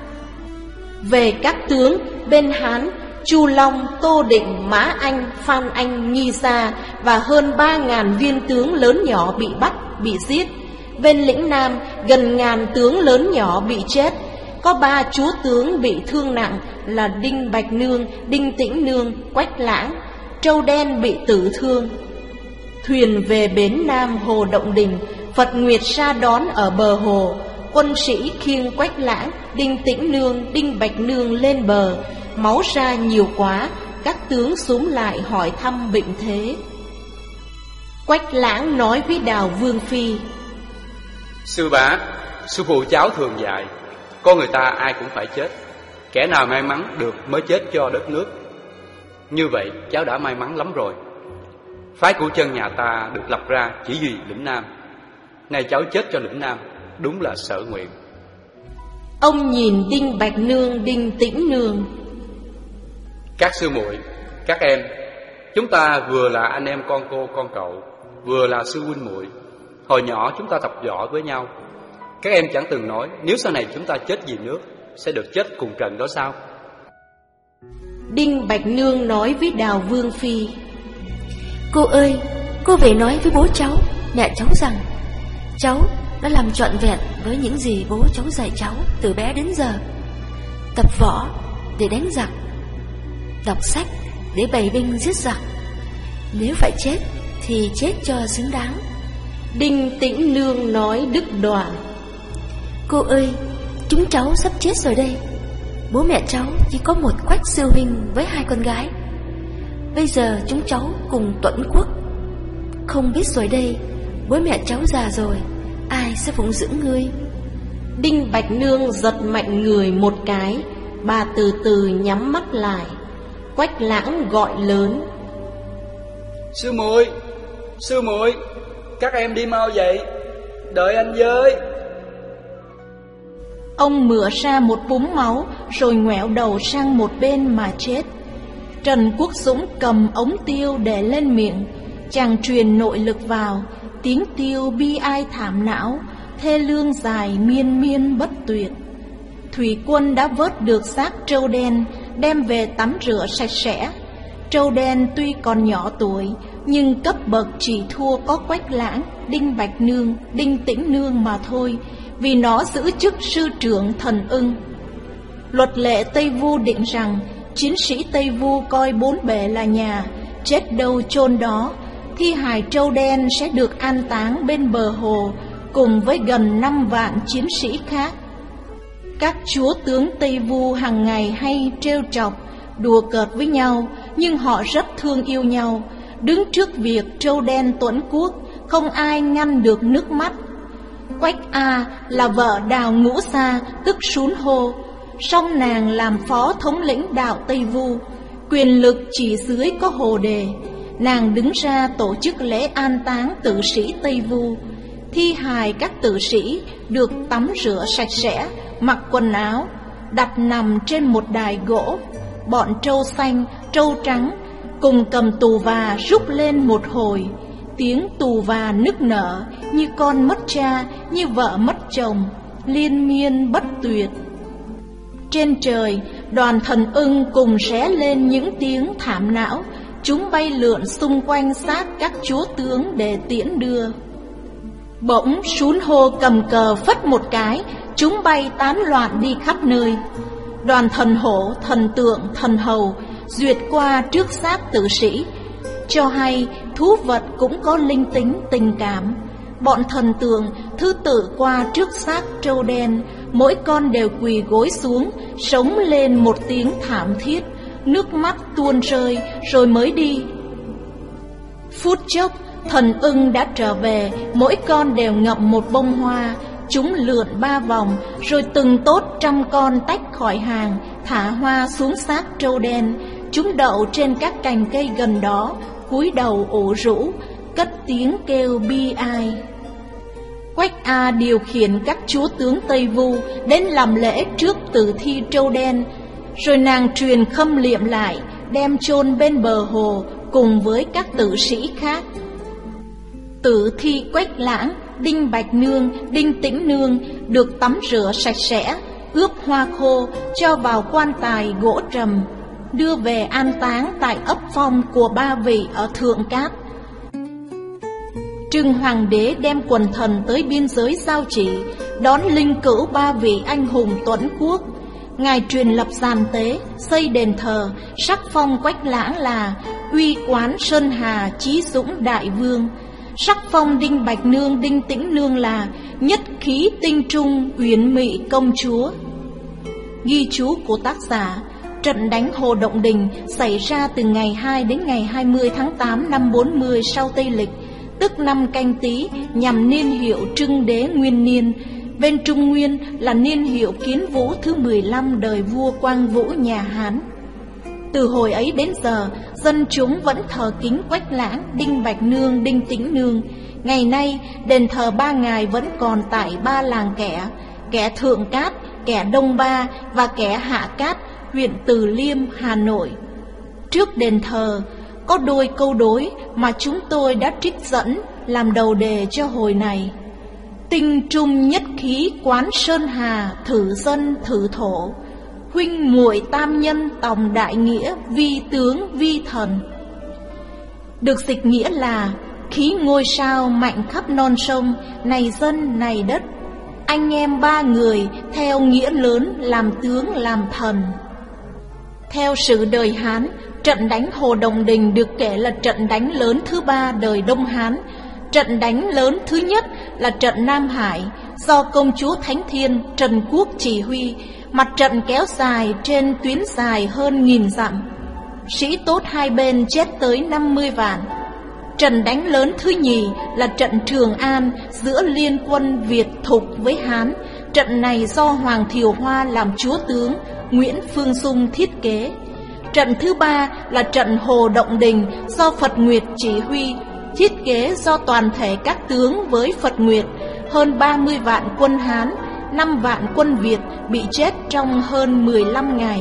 Về các tướng, bên Hán, Chu Long, Tô Định, Mã Anh, Phan Anh, Nghi Gia và hơn ba ngàn viên tướng lớn nhỏ bị bắt, bị giết. Bên lĩnh Nam, gần ngàn tướng lớn nhỏ bị chết. Có ba chúa tướng bị thương nặng là Đinh Bạch Nương, Đinh Tĩnh Nương, Quách Lãng. Trâu Đen bị tử thương. Thuyền về bến Nam hồ Động Đình, Phật Nguyệt ra đón ở bờ hồ. Quân sĩ khiêng Quách Lãng, Đinh Tĩnh Nương, Đinh Bạch Nương lên bờ. Máu ra nhiều quá, các tướng xúm lại hỏi thăm bệnh thế. Quách Lãng nói với Đào Vương Phi: Sư bá, sư phụ cháu thường dạy, con người ta ai cũng phải chết. Kẻ nào may mắn được mới chết cho đất nước. Như vậy cháu đã may mắn lắm rồi. Phái Cửu Chân nhà ta được lập ra chỉ vì lĩnh Nam. Nay cháu chết cho lĩnh Nam, đúng là sở nguyện. Ông nhìn Đinh Bạch Nương, Đinh Tĩnh Nương: Các sư muội, các em, chúng ta vừa là anh em con cô con cậu, vừa là sư huynh muội. Hồi nhỏ chúng ta tập võ với nhau. Các em chẳng từng nói nếu sau này chúng ta chết vì nước sẽ được chết cùng trận đó sao? Đinh Bạch Nương nói với Đào Vương Phi: Cô ơi, cô về nói với bố cháu, mẹ cháu rằng cháu đã làm trọn vẹn với những gì bố cháu dạy cháu từ bé đến giờ. Tập võ để đánh giặc, đọc sách để bày binh giết giặc. Nếu phải chết thì chết cho xứng đáng. Đinh Tĩnh Nương nói đứt đoạn. Cô ơi, chúng cháu sắp chết rồi đây. Bố mẹ cháu chỉ có một Quách sư huynh với hai con gái. Bây giờ chúng cháu cùng Tuẫn Quốc. Không biết rồi đây, bố mẹ cháu già rồi, ai sẽ phụng dưỡng ngươi? Đinh Bạch Nương giật mạnh người một cái. Bà từ từ nhắm mắt lại. Quách Lãng gọi lớn: Sư muội, sư muội, các em đi mau vậy, đợi anh với. Ông mửa ra một búng máu rồi ngoẹo đầu sang một bên mà chết. Trần Quốc Dũng cầm ống tiêu để lên miệng, chàng truyền nội lực vào. Tiếng tiêu bi ai thảm não, thê lương dài miên miên bất tuyệt. Thủy quân đã vớt được xác trâu đen, đem về tắm rửa sạch sẽ. Trâu đen tuy còn nhỏ tuổi, nhưng cấp bậc chỉ thua có Quách Lãng, Đinh Bạch Nương, Đinh Tĩnh Nương mà thôi, vì nó giữ chức sư trưởng Thần Ưng. Luật lệ Tây Vu định rằng chiến sĩ Tây Vu coi bốn bể là nhà, chết đâu chôn đó. Thi hài trâu đen sẽ được an táng bên bờ hồ cùng với gần năm vạn chiến sĩ khác. Các chúa tướng Tây Vu hàng ngày hay trêu chọc, đùa cợt với nhau, nhưng họ rất thương yêu nhau. Đứng trước việc trâu đen Tuẫn Quốc, không ai ngăn được nước mắt. Quách A là vợ Đào Ngũ Sa, tức Sún Hô, song nàng làm phó thống lĩnh đạo Tây Vu, quyền lực chỉ dưới có Hồ Đề. Nàng đứng ra tổ chức lễ an táng tử sĩ Tây Vu. Thi hài các tử sĩ được tắm rửa sạch sẽ, mặc quần áo, đặt nằm trên một đài gỗ. Bọn trâu xanh, trâu trắng cùng cầm tù và rúc lên một hồi. Tiếng tù và nức nở như con mất cha, như vợ mất chồng, liên miên bất tuyệt. Trên trời, đoàn Thần Ưng cùng ré lên những tiếng thảm não. Chúng bay lượn xung quanh xác các chúa tướng để tiễn đưa. Bỗng Sún Hô cầm cờ phất một cái, chúng bay tán loạn đi khắp nơi. Đoàn thần hổ, thần tượng, thần hầu duyệt qua trước xác tử sĩ, cho hay thú vật cũng có linh tính tình cảm. Bọn thần tượng thứ tự qua trước xác trâu đen, mỗi con đều quỳ gối xuống, sống lên một tiếng thảm thiết, nước mắt tuôn rơi rồi mới đi. Phút chốc, Thần Ưng đã trở về, mỗi con đều ngậm một bông hoa. Chúng lượn ba vòng, rồi từng tốt trăm con tách khỏi hàng, thả hoa xuống xác trâu đen. Chúng đậu trên các cành cây gần đó, cúi đầu ủ rũ, cất tiếng kêu bi ai. Quách A điều khiển các chúa tướng Tây Vu đến làm lễ trước tử thi trâu đen, rồi nàng truyền khâm liệm lại, đem chôn bên bờ hồ cùng với các tử sĩ khác. Tử thi Quách Lãng, Đinh Bạch Nương, Đinh Tĩnh Nương được tắm rửa sạch sẽ, ướp hoa khô, cho vào quan tài gỗ trầm, đưa về an táng tại ấp Phong của ba vị ở Thượng Cát. Trưng Hoàng đế đem quần thần tới biên giới Giao Chỉ, đón linh cữu ba vị anh hùng Tuẫn Quốc. Ngài truyền lập giàn tế, xây đền thờ, sắc phong Quách Lãng là Uy Quán Sơn Hà Chí Dũng Đại Vương, sắc phong Đinh Bạch Nương, Đinh Tĩnh Nương là Nhất Khí Tinh Trung Uyển Mị Công Chúa. Ghi chú của tác giả: trận đánh Hồ Động Đình xảy ra từ ngày hai đến ngày hai mươi tháng tám năm bốn mươi sau Tây Lịch, tức năm Canh Tý, nhằm niên hiệu Trưng Đế Nguyên Niên. Bên Trung Nguyên là niên hiệu Kiến Vũ thứ mười lăm đời vua Quang Vũ nhà Hán. Từ hồi ấy đến giờ, dân chúng vẫn thờ kính Quách Lãng, Đinh Bạch Nương, Đinh Tĩnh Nương. Ngày nay, đền thờ ba ngài vẫn còn tại ba làng Kẻ, Kẻ Thượng Cát, Kẻ Đông Ba và Kẻ Hạ Cát, huyện Từ Liêm, Hà Nội. Trước đền thờ có đôi câu đối mà chúng tôi đã trích dẫn làm đầu đề cho hồi này. Tinh trung nhất khí quán sơn hà, thử dân thử thổ, huynh muội tam nhân tòng đại nghĩa, vi tướng vi thần. Được dịch nghĩa là khí ngôi sao mạnh khắp non sông, này dân này đất. Anh em ba người theo nghĩa lớn làm tướng làm thần. Theo sử đời Hán, trận đánh Hồ Đồng Đình được kể là trận đánh lớn thứ ba đời Đông Hán. Trận đánh lớn thứ nhất là trận Nam Hải, do công chúa Thánh Thiên Trần Quốc chỉ huy. Mặt trận kéo dài trên tuyến dài hơn nghìn dặm, sĩ tốt hai bên chết tới năm mươi vạn. Trận đánh lớn thứ nhì là trận Trường An giữa liên quân Việt Thục với Hán. Trận này do Hoàng Thiều Hoa làm chúa tướng, Nguyễn Phương Dung thiết kế. Trận thứ ba là trận Hồ Động Đình do Phật Nguyệt chỉ huy, thiết kế do toàn thể các tướng với Phật Nguyệt. Hơn ba mươi vạn quân Hán, năm vạn quân Việt bị chết trong hơn mười lăm ngày.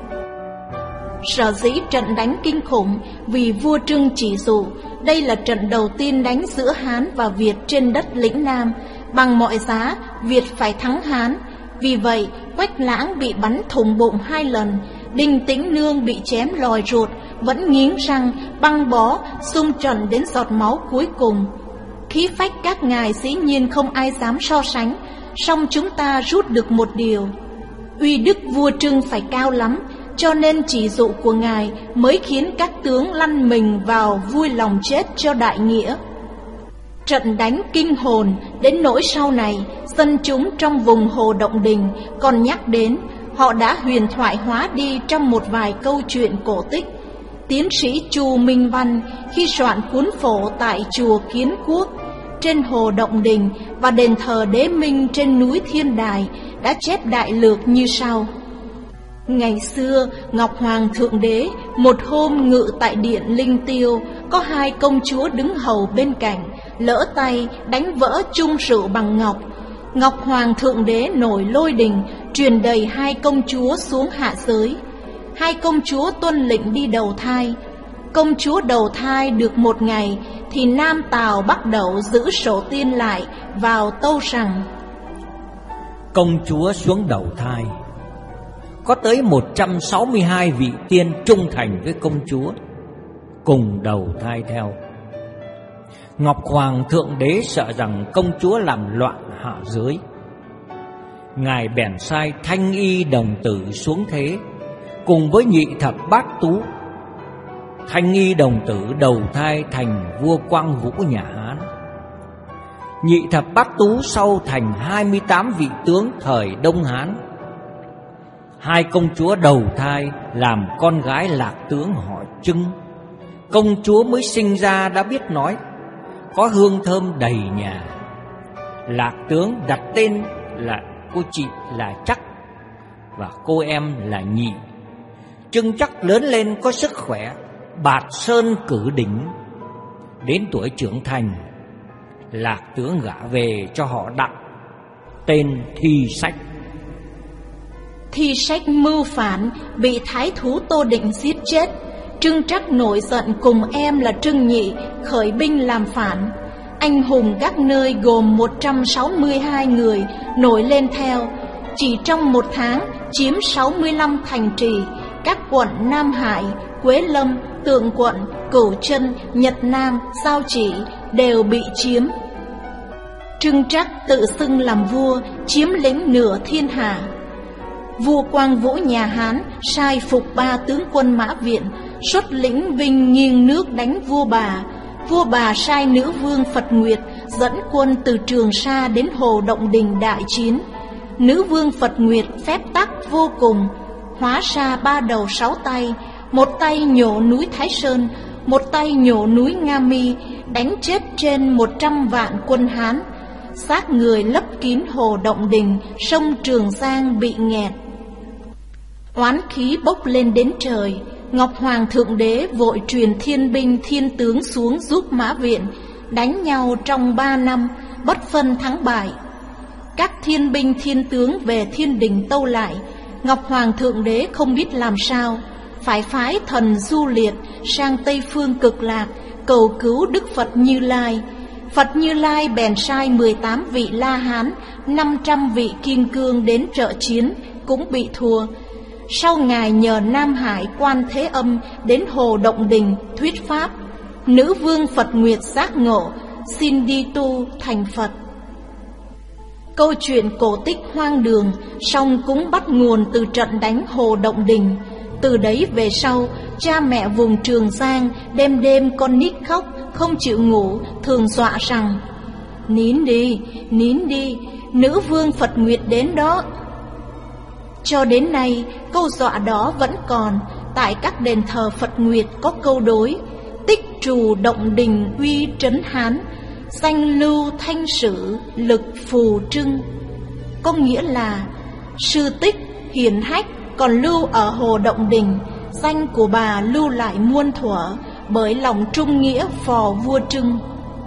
Sở dĩ trận đánh kinh khủng vì vua Trưng chỉ dụ đây là trận đầu tiên đánh giữa Hán và Việt trên đất lĩnh Nam. Bằng mọi giá, Việt phải thắng Hán. Vì vậy, Quách Lãng bị bắn thủng bụng hai lần, Đinh Tĩnh Nương bị chém lòi ruột, vẫn nghiến răng, băng bó, xung trận đến giọt máu cuối cùng. Khí phách các ngài dĩ nhiên không ai dám so sánh, song chúng ta rút được một điều: uy đức vua Trưng phải cao lắm, cho nên chỉ dụ của ngài mới khiến các tướng lăn mình vào vui lòng chết cho đại nghĩa. Trận đánh kinh hồn đến nỗi sau này dân chúng trong vùng Hồ Động Đình còn nhắc đến, họ đã huyền thoại hóa đi trong một vài câu chuyện cổ tích. Tiến sĩ Chu Minh Văn khi soạn cuốn phổ tại chùa Kiến Quốc trên Hồ Động Đình và đền thờ Đế Minh trên núi Thiên Đài đã chép đại lược như sau: ngày xưa Ngọc Hoàng Thượng Đế một hôm ngự tại điện Linh Tiêu, có hai công chúa đứng hầu bên cạnh, lỡ tay đánh vỡ chung rượu bằng ngọc. Ngọc Hoàng Thượng Đế nổi lôi đình, truyền đầy hai công chúa xuống hạ giới. Hai công chúa tuân lệnh đi đầu thai. Công chúa đầu thai được một ngày thì Nam Tào bắt đầu giữ sổ tiên lại vào tâu rằng: công chúa xuống đầu thai, có tới một trăm sáu mươi hai vị tiên trung thành với công chúa, cùng đầu thai theo. Ngọc Hoàng Thượng Đế sợ rằng công chúa làm loạn hạ giới, ngài bèn sai Thanh Y đồng tử xuống thế cùng với Nhị Thập Bát Tú. Thanh Y đồng tử đầu thai thành vua Quang Vũ nhà Hán. Nhị Thập Bát Tú sau thành hai mươi tám vị tướng thời Đông Hán. Hai công chúa đầu thai làm con gái Lạc tướng họ Trưng. Công chúa mới sinh ra đã biết nói, có hương thơm đầy nhà. Lạc tướng đặt tên là cô chị là Chắc và cô em là Nhị. Trưng Chắc lớn lên có sức khỏe, bạt sơn cử đỉnh. Đến tuổi trưởng thành, Lạc tướng gả về cho họ Đặng, tên Thi Sách. Thi Sách mưu phản, bị thái thú Tô Định giết chết. Trưng Trắc nổi giận cùng em là Trưng Nhị khởi binh làm phản. Anh hùng các nơi gồm một trăm sáu mươi hai người nổi lên theo. Chỉ trong một tháng chiếm sáu mươi lăm thành trì, các quận Nam Hải, Quế Lâm, Tượng Quận, Cửu Chân, Nhật Nam, Giao Chỉ đều bị chiếm. Trưng Trắc tự xưng làm vua, chiếm lĩnh nửa thiên hạ. Vua Quang Vũ nhà Hán sai phục ba tướng quân Mã Viện xuất lĩnh Vinh nghiêng nước đánh vua Bà. Vua Bà sai nữ vương Phật Nguyệt dẫn quân từ Trường Sa đến Hồ Động Đình đại chiến. Nữ vương Phật Nguyệt phép tắc vô cùng, hóa ra ba đầu sáu tay, một tay nhổ núi Thái Sơn, một tay nhổ núi Nga Mi, đánh chết trên một trăm vạn quân Hán. Xác người lấp kín Hồ Động Đình, sông Trường Giang bị nghẹt. Oán khí bốc lên đến trời. Ngọc Hoàng Thượng Đế vội truyền thiên binh thiên tướng xuống giúp Mã Viện, đánh nhau trong ba năm, bất phân thắng bại. Các thiên binh thiên tướng về thiên đình tâu lại. Ngọc Hoàng Thượng Đế không biết làm sao, phải phái thần Du Liệt sang Tây Phương Cực Lạc cầu cứu Đức Phật Như Lai. Phật Như Lai bèn sai mười tám vị La Hán, năm trăm vị Kim Cương đến trợ chiến, cũng bị thua. Sau ngài nhờ Nam Hải Quan Thế Âm đến Hồ Động Đình thuyết pháp. Nữ vương Phật Nguyệt giác ngộ, xin đi tu thành Phật. Câu chuyện cổ tích hoang đường, song cũng bắt nguồn từ trận đánh Hồ Động Đình. Từ đấy về sau, cha mẹ vùng Trường Giang đêm đêm con nít khóc không chịu ngủ, thường dọa rằng: nín đi, nín đi, nữ vương Phật Nguyệt đến đó. Cho đến nay, câu dọa đó vẫn còn. Tại các đền thờ Phật Nguyệt có câu đối: tích trù động đình uy trấn Hán, danh lưu thanh sử lực phù trưng. Có nghĩa là sư tích hiển hách còn lưu ở Hồ Động Đình, danh của bà lưu lại muôn thuở bởi lòng trung nghĩa phò vua Trưng.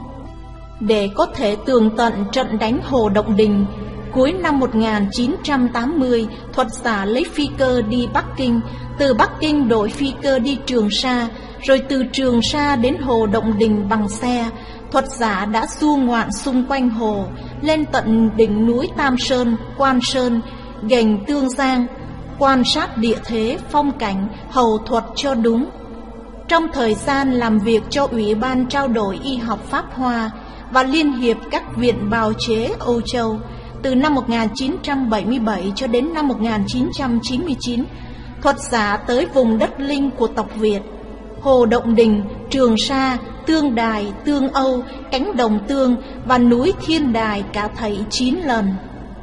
Để có thể tường tận trận đánh Hồ Động Đình, cuối năm một nghìn chín trăm tám mươi, thuật giả lấy phi cơ đi Bắc Kinh, từ Bắc Kinh đổi phi cơ đi Trường Sa, rồi từ Trường Sa đến Hồ Động Đình bằng xe. Thuật giả đã du ngoạn xung quanh hồ, lên tận đỉnh núi Tam Sơn, Quan Sơn, gành Tương Giang, quan sát địa thế, phong cảnh, hầu thuật cho đúng. Trong thời gian làm việc cho Ủy ban trao đổi y học Pháp Hoa và Liên hiệp các viện bào chế Âu Châu, từ năm một nghìn chín trăm bảy mươi bảy cho đến năm một nghìn chín trăm chín mươi chín, thuật giả tới vùng đất linh của tộc Việt, Hồ Động Đình, Trường Sa, Tương Đài, Tương Âu, cánh đồng Tương và núi Thiên Đài cả thảy chín lần.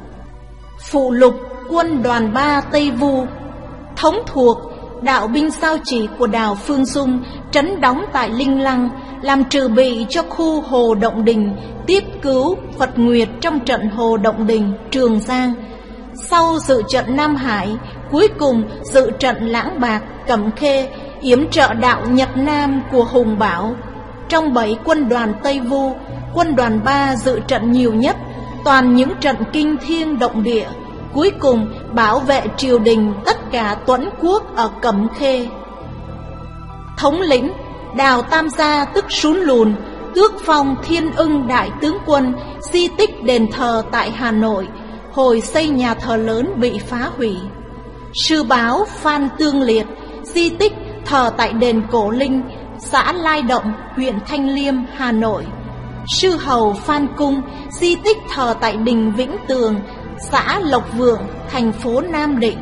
Phụ lục quân đoàn ba Tây Vu, thống thuộc đạo binh sao chỉ của đào Phương Dung, trấn đóng tại Linh Lăng, làm trừ bị cho khu Hồ Động Đình, tiếp cứu Phật Nguyệt trong trận Hồ Động Đình, Trường Giang. Sau dự trận Nam Hải, cuối cùng dự trận Lãng Bạc, Cẩm Khê, yểm trợ đạo Nhật Nam của Hùng Bảo. Trong bảy quân đoàn Tây Vu, quân đoàn ba dự trận nhiều nhất, toàn những trận kinh thiên động địa, cuối cùng bảo vệ triều đình tất cả Tuẫn quốc ở Cẩm Khê. Thống lĩnh Đào Tam Gia tức Sún Lùn, tước phong Thiên Ưng đại tướng quân, di tích đền thờ tại Hà Nội, hồi xây nhà thờ lớn bị phá hủy. Sư báo Phan Tương Liệt, di tích thờ tại đền Cổ Linh, xã Lai Động, huyện Thanh Liêm, Hà Nội. Sư hầu Phan Cung, di tích thờ tại đình Vĩnh Tường, xã Lộc Vượng, thành phố Nam Định.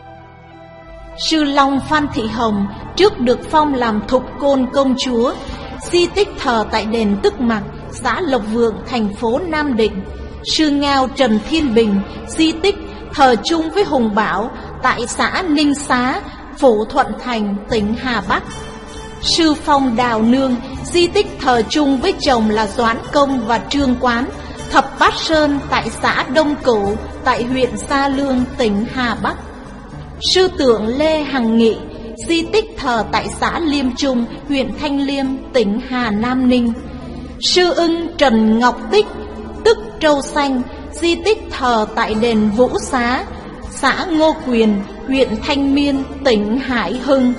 Sư Long Phan Thị Hồng, trước được phong làm Thục Côn công chúa, di tích thờ tại đền Tức Mặc, xã Lộc Vượng, thành phố Nam Định. Sư Ngao Trần Thiên Bình, di tích thờ chung với Hùng Bảo tại xã Ninh Xá, phủ Thuận Thành, tỉnh Hà Bắc. Sư Phong Đào Nương, di tích thờ chung với chồng là Doãn Công và Trương Quán, Thập Bát Sơn tại xã Đông Cửu, tại huyện Sa Lương, tỉnh Hà Bắc. Sư Tượng Lê Hằng Nghị, di tích thờ tại xã Liêm Trung, huyện Thanh Liêm, tỉnh Hà Nam Ninh. Sư Ưng Trần Ngọc Tích, tức Trâu Xanh, di tích thờ tại đền Vũ Xá, xã Ngô Quyền, huyện Thanh Miên, tỉnh Hải Hưng.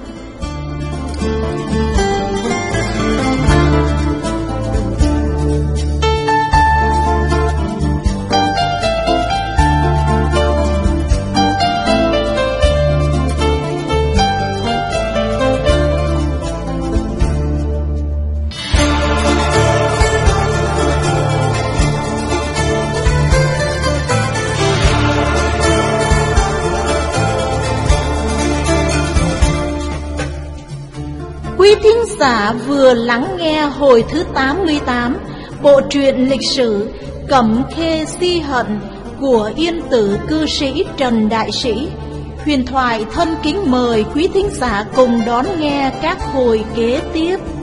Quý thính giả vừa lắng nghe hồi thứ tám mươi tám bộ truyện lịch sử Cẩm Khê Si Hận của yên tử cư sĩ Trần Đại Sĩ. Huyền thoại thân kính mời quý thính giả cùng đón nghe các hồi kế tiếp.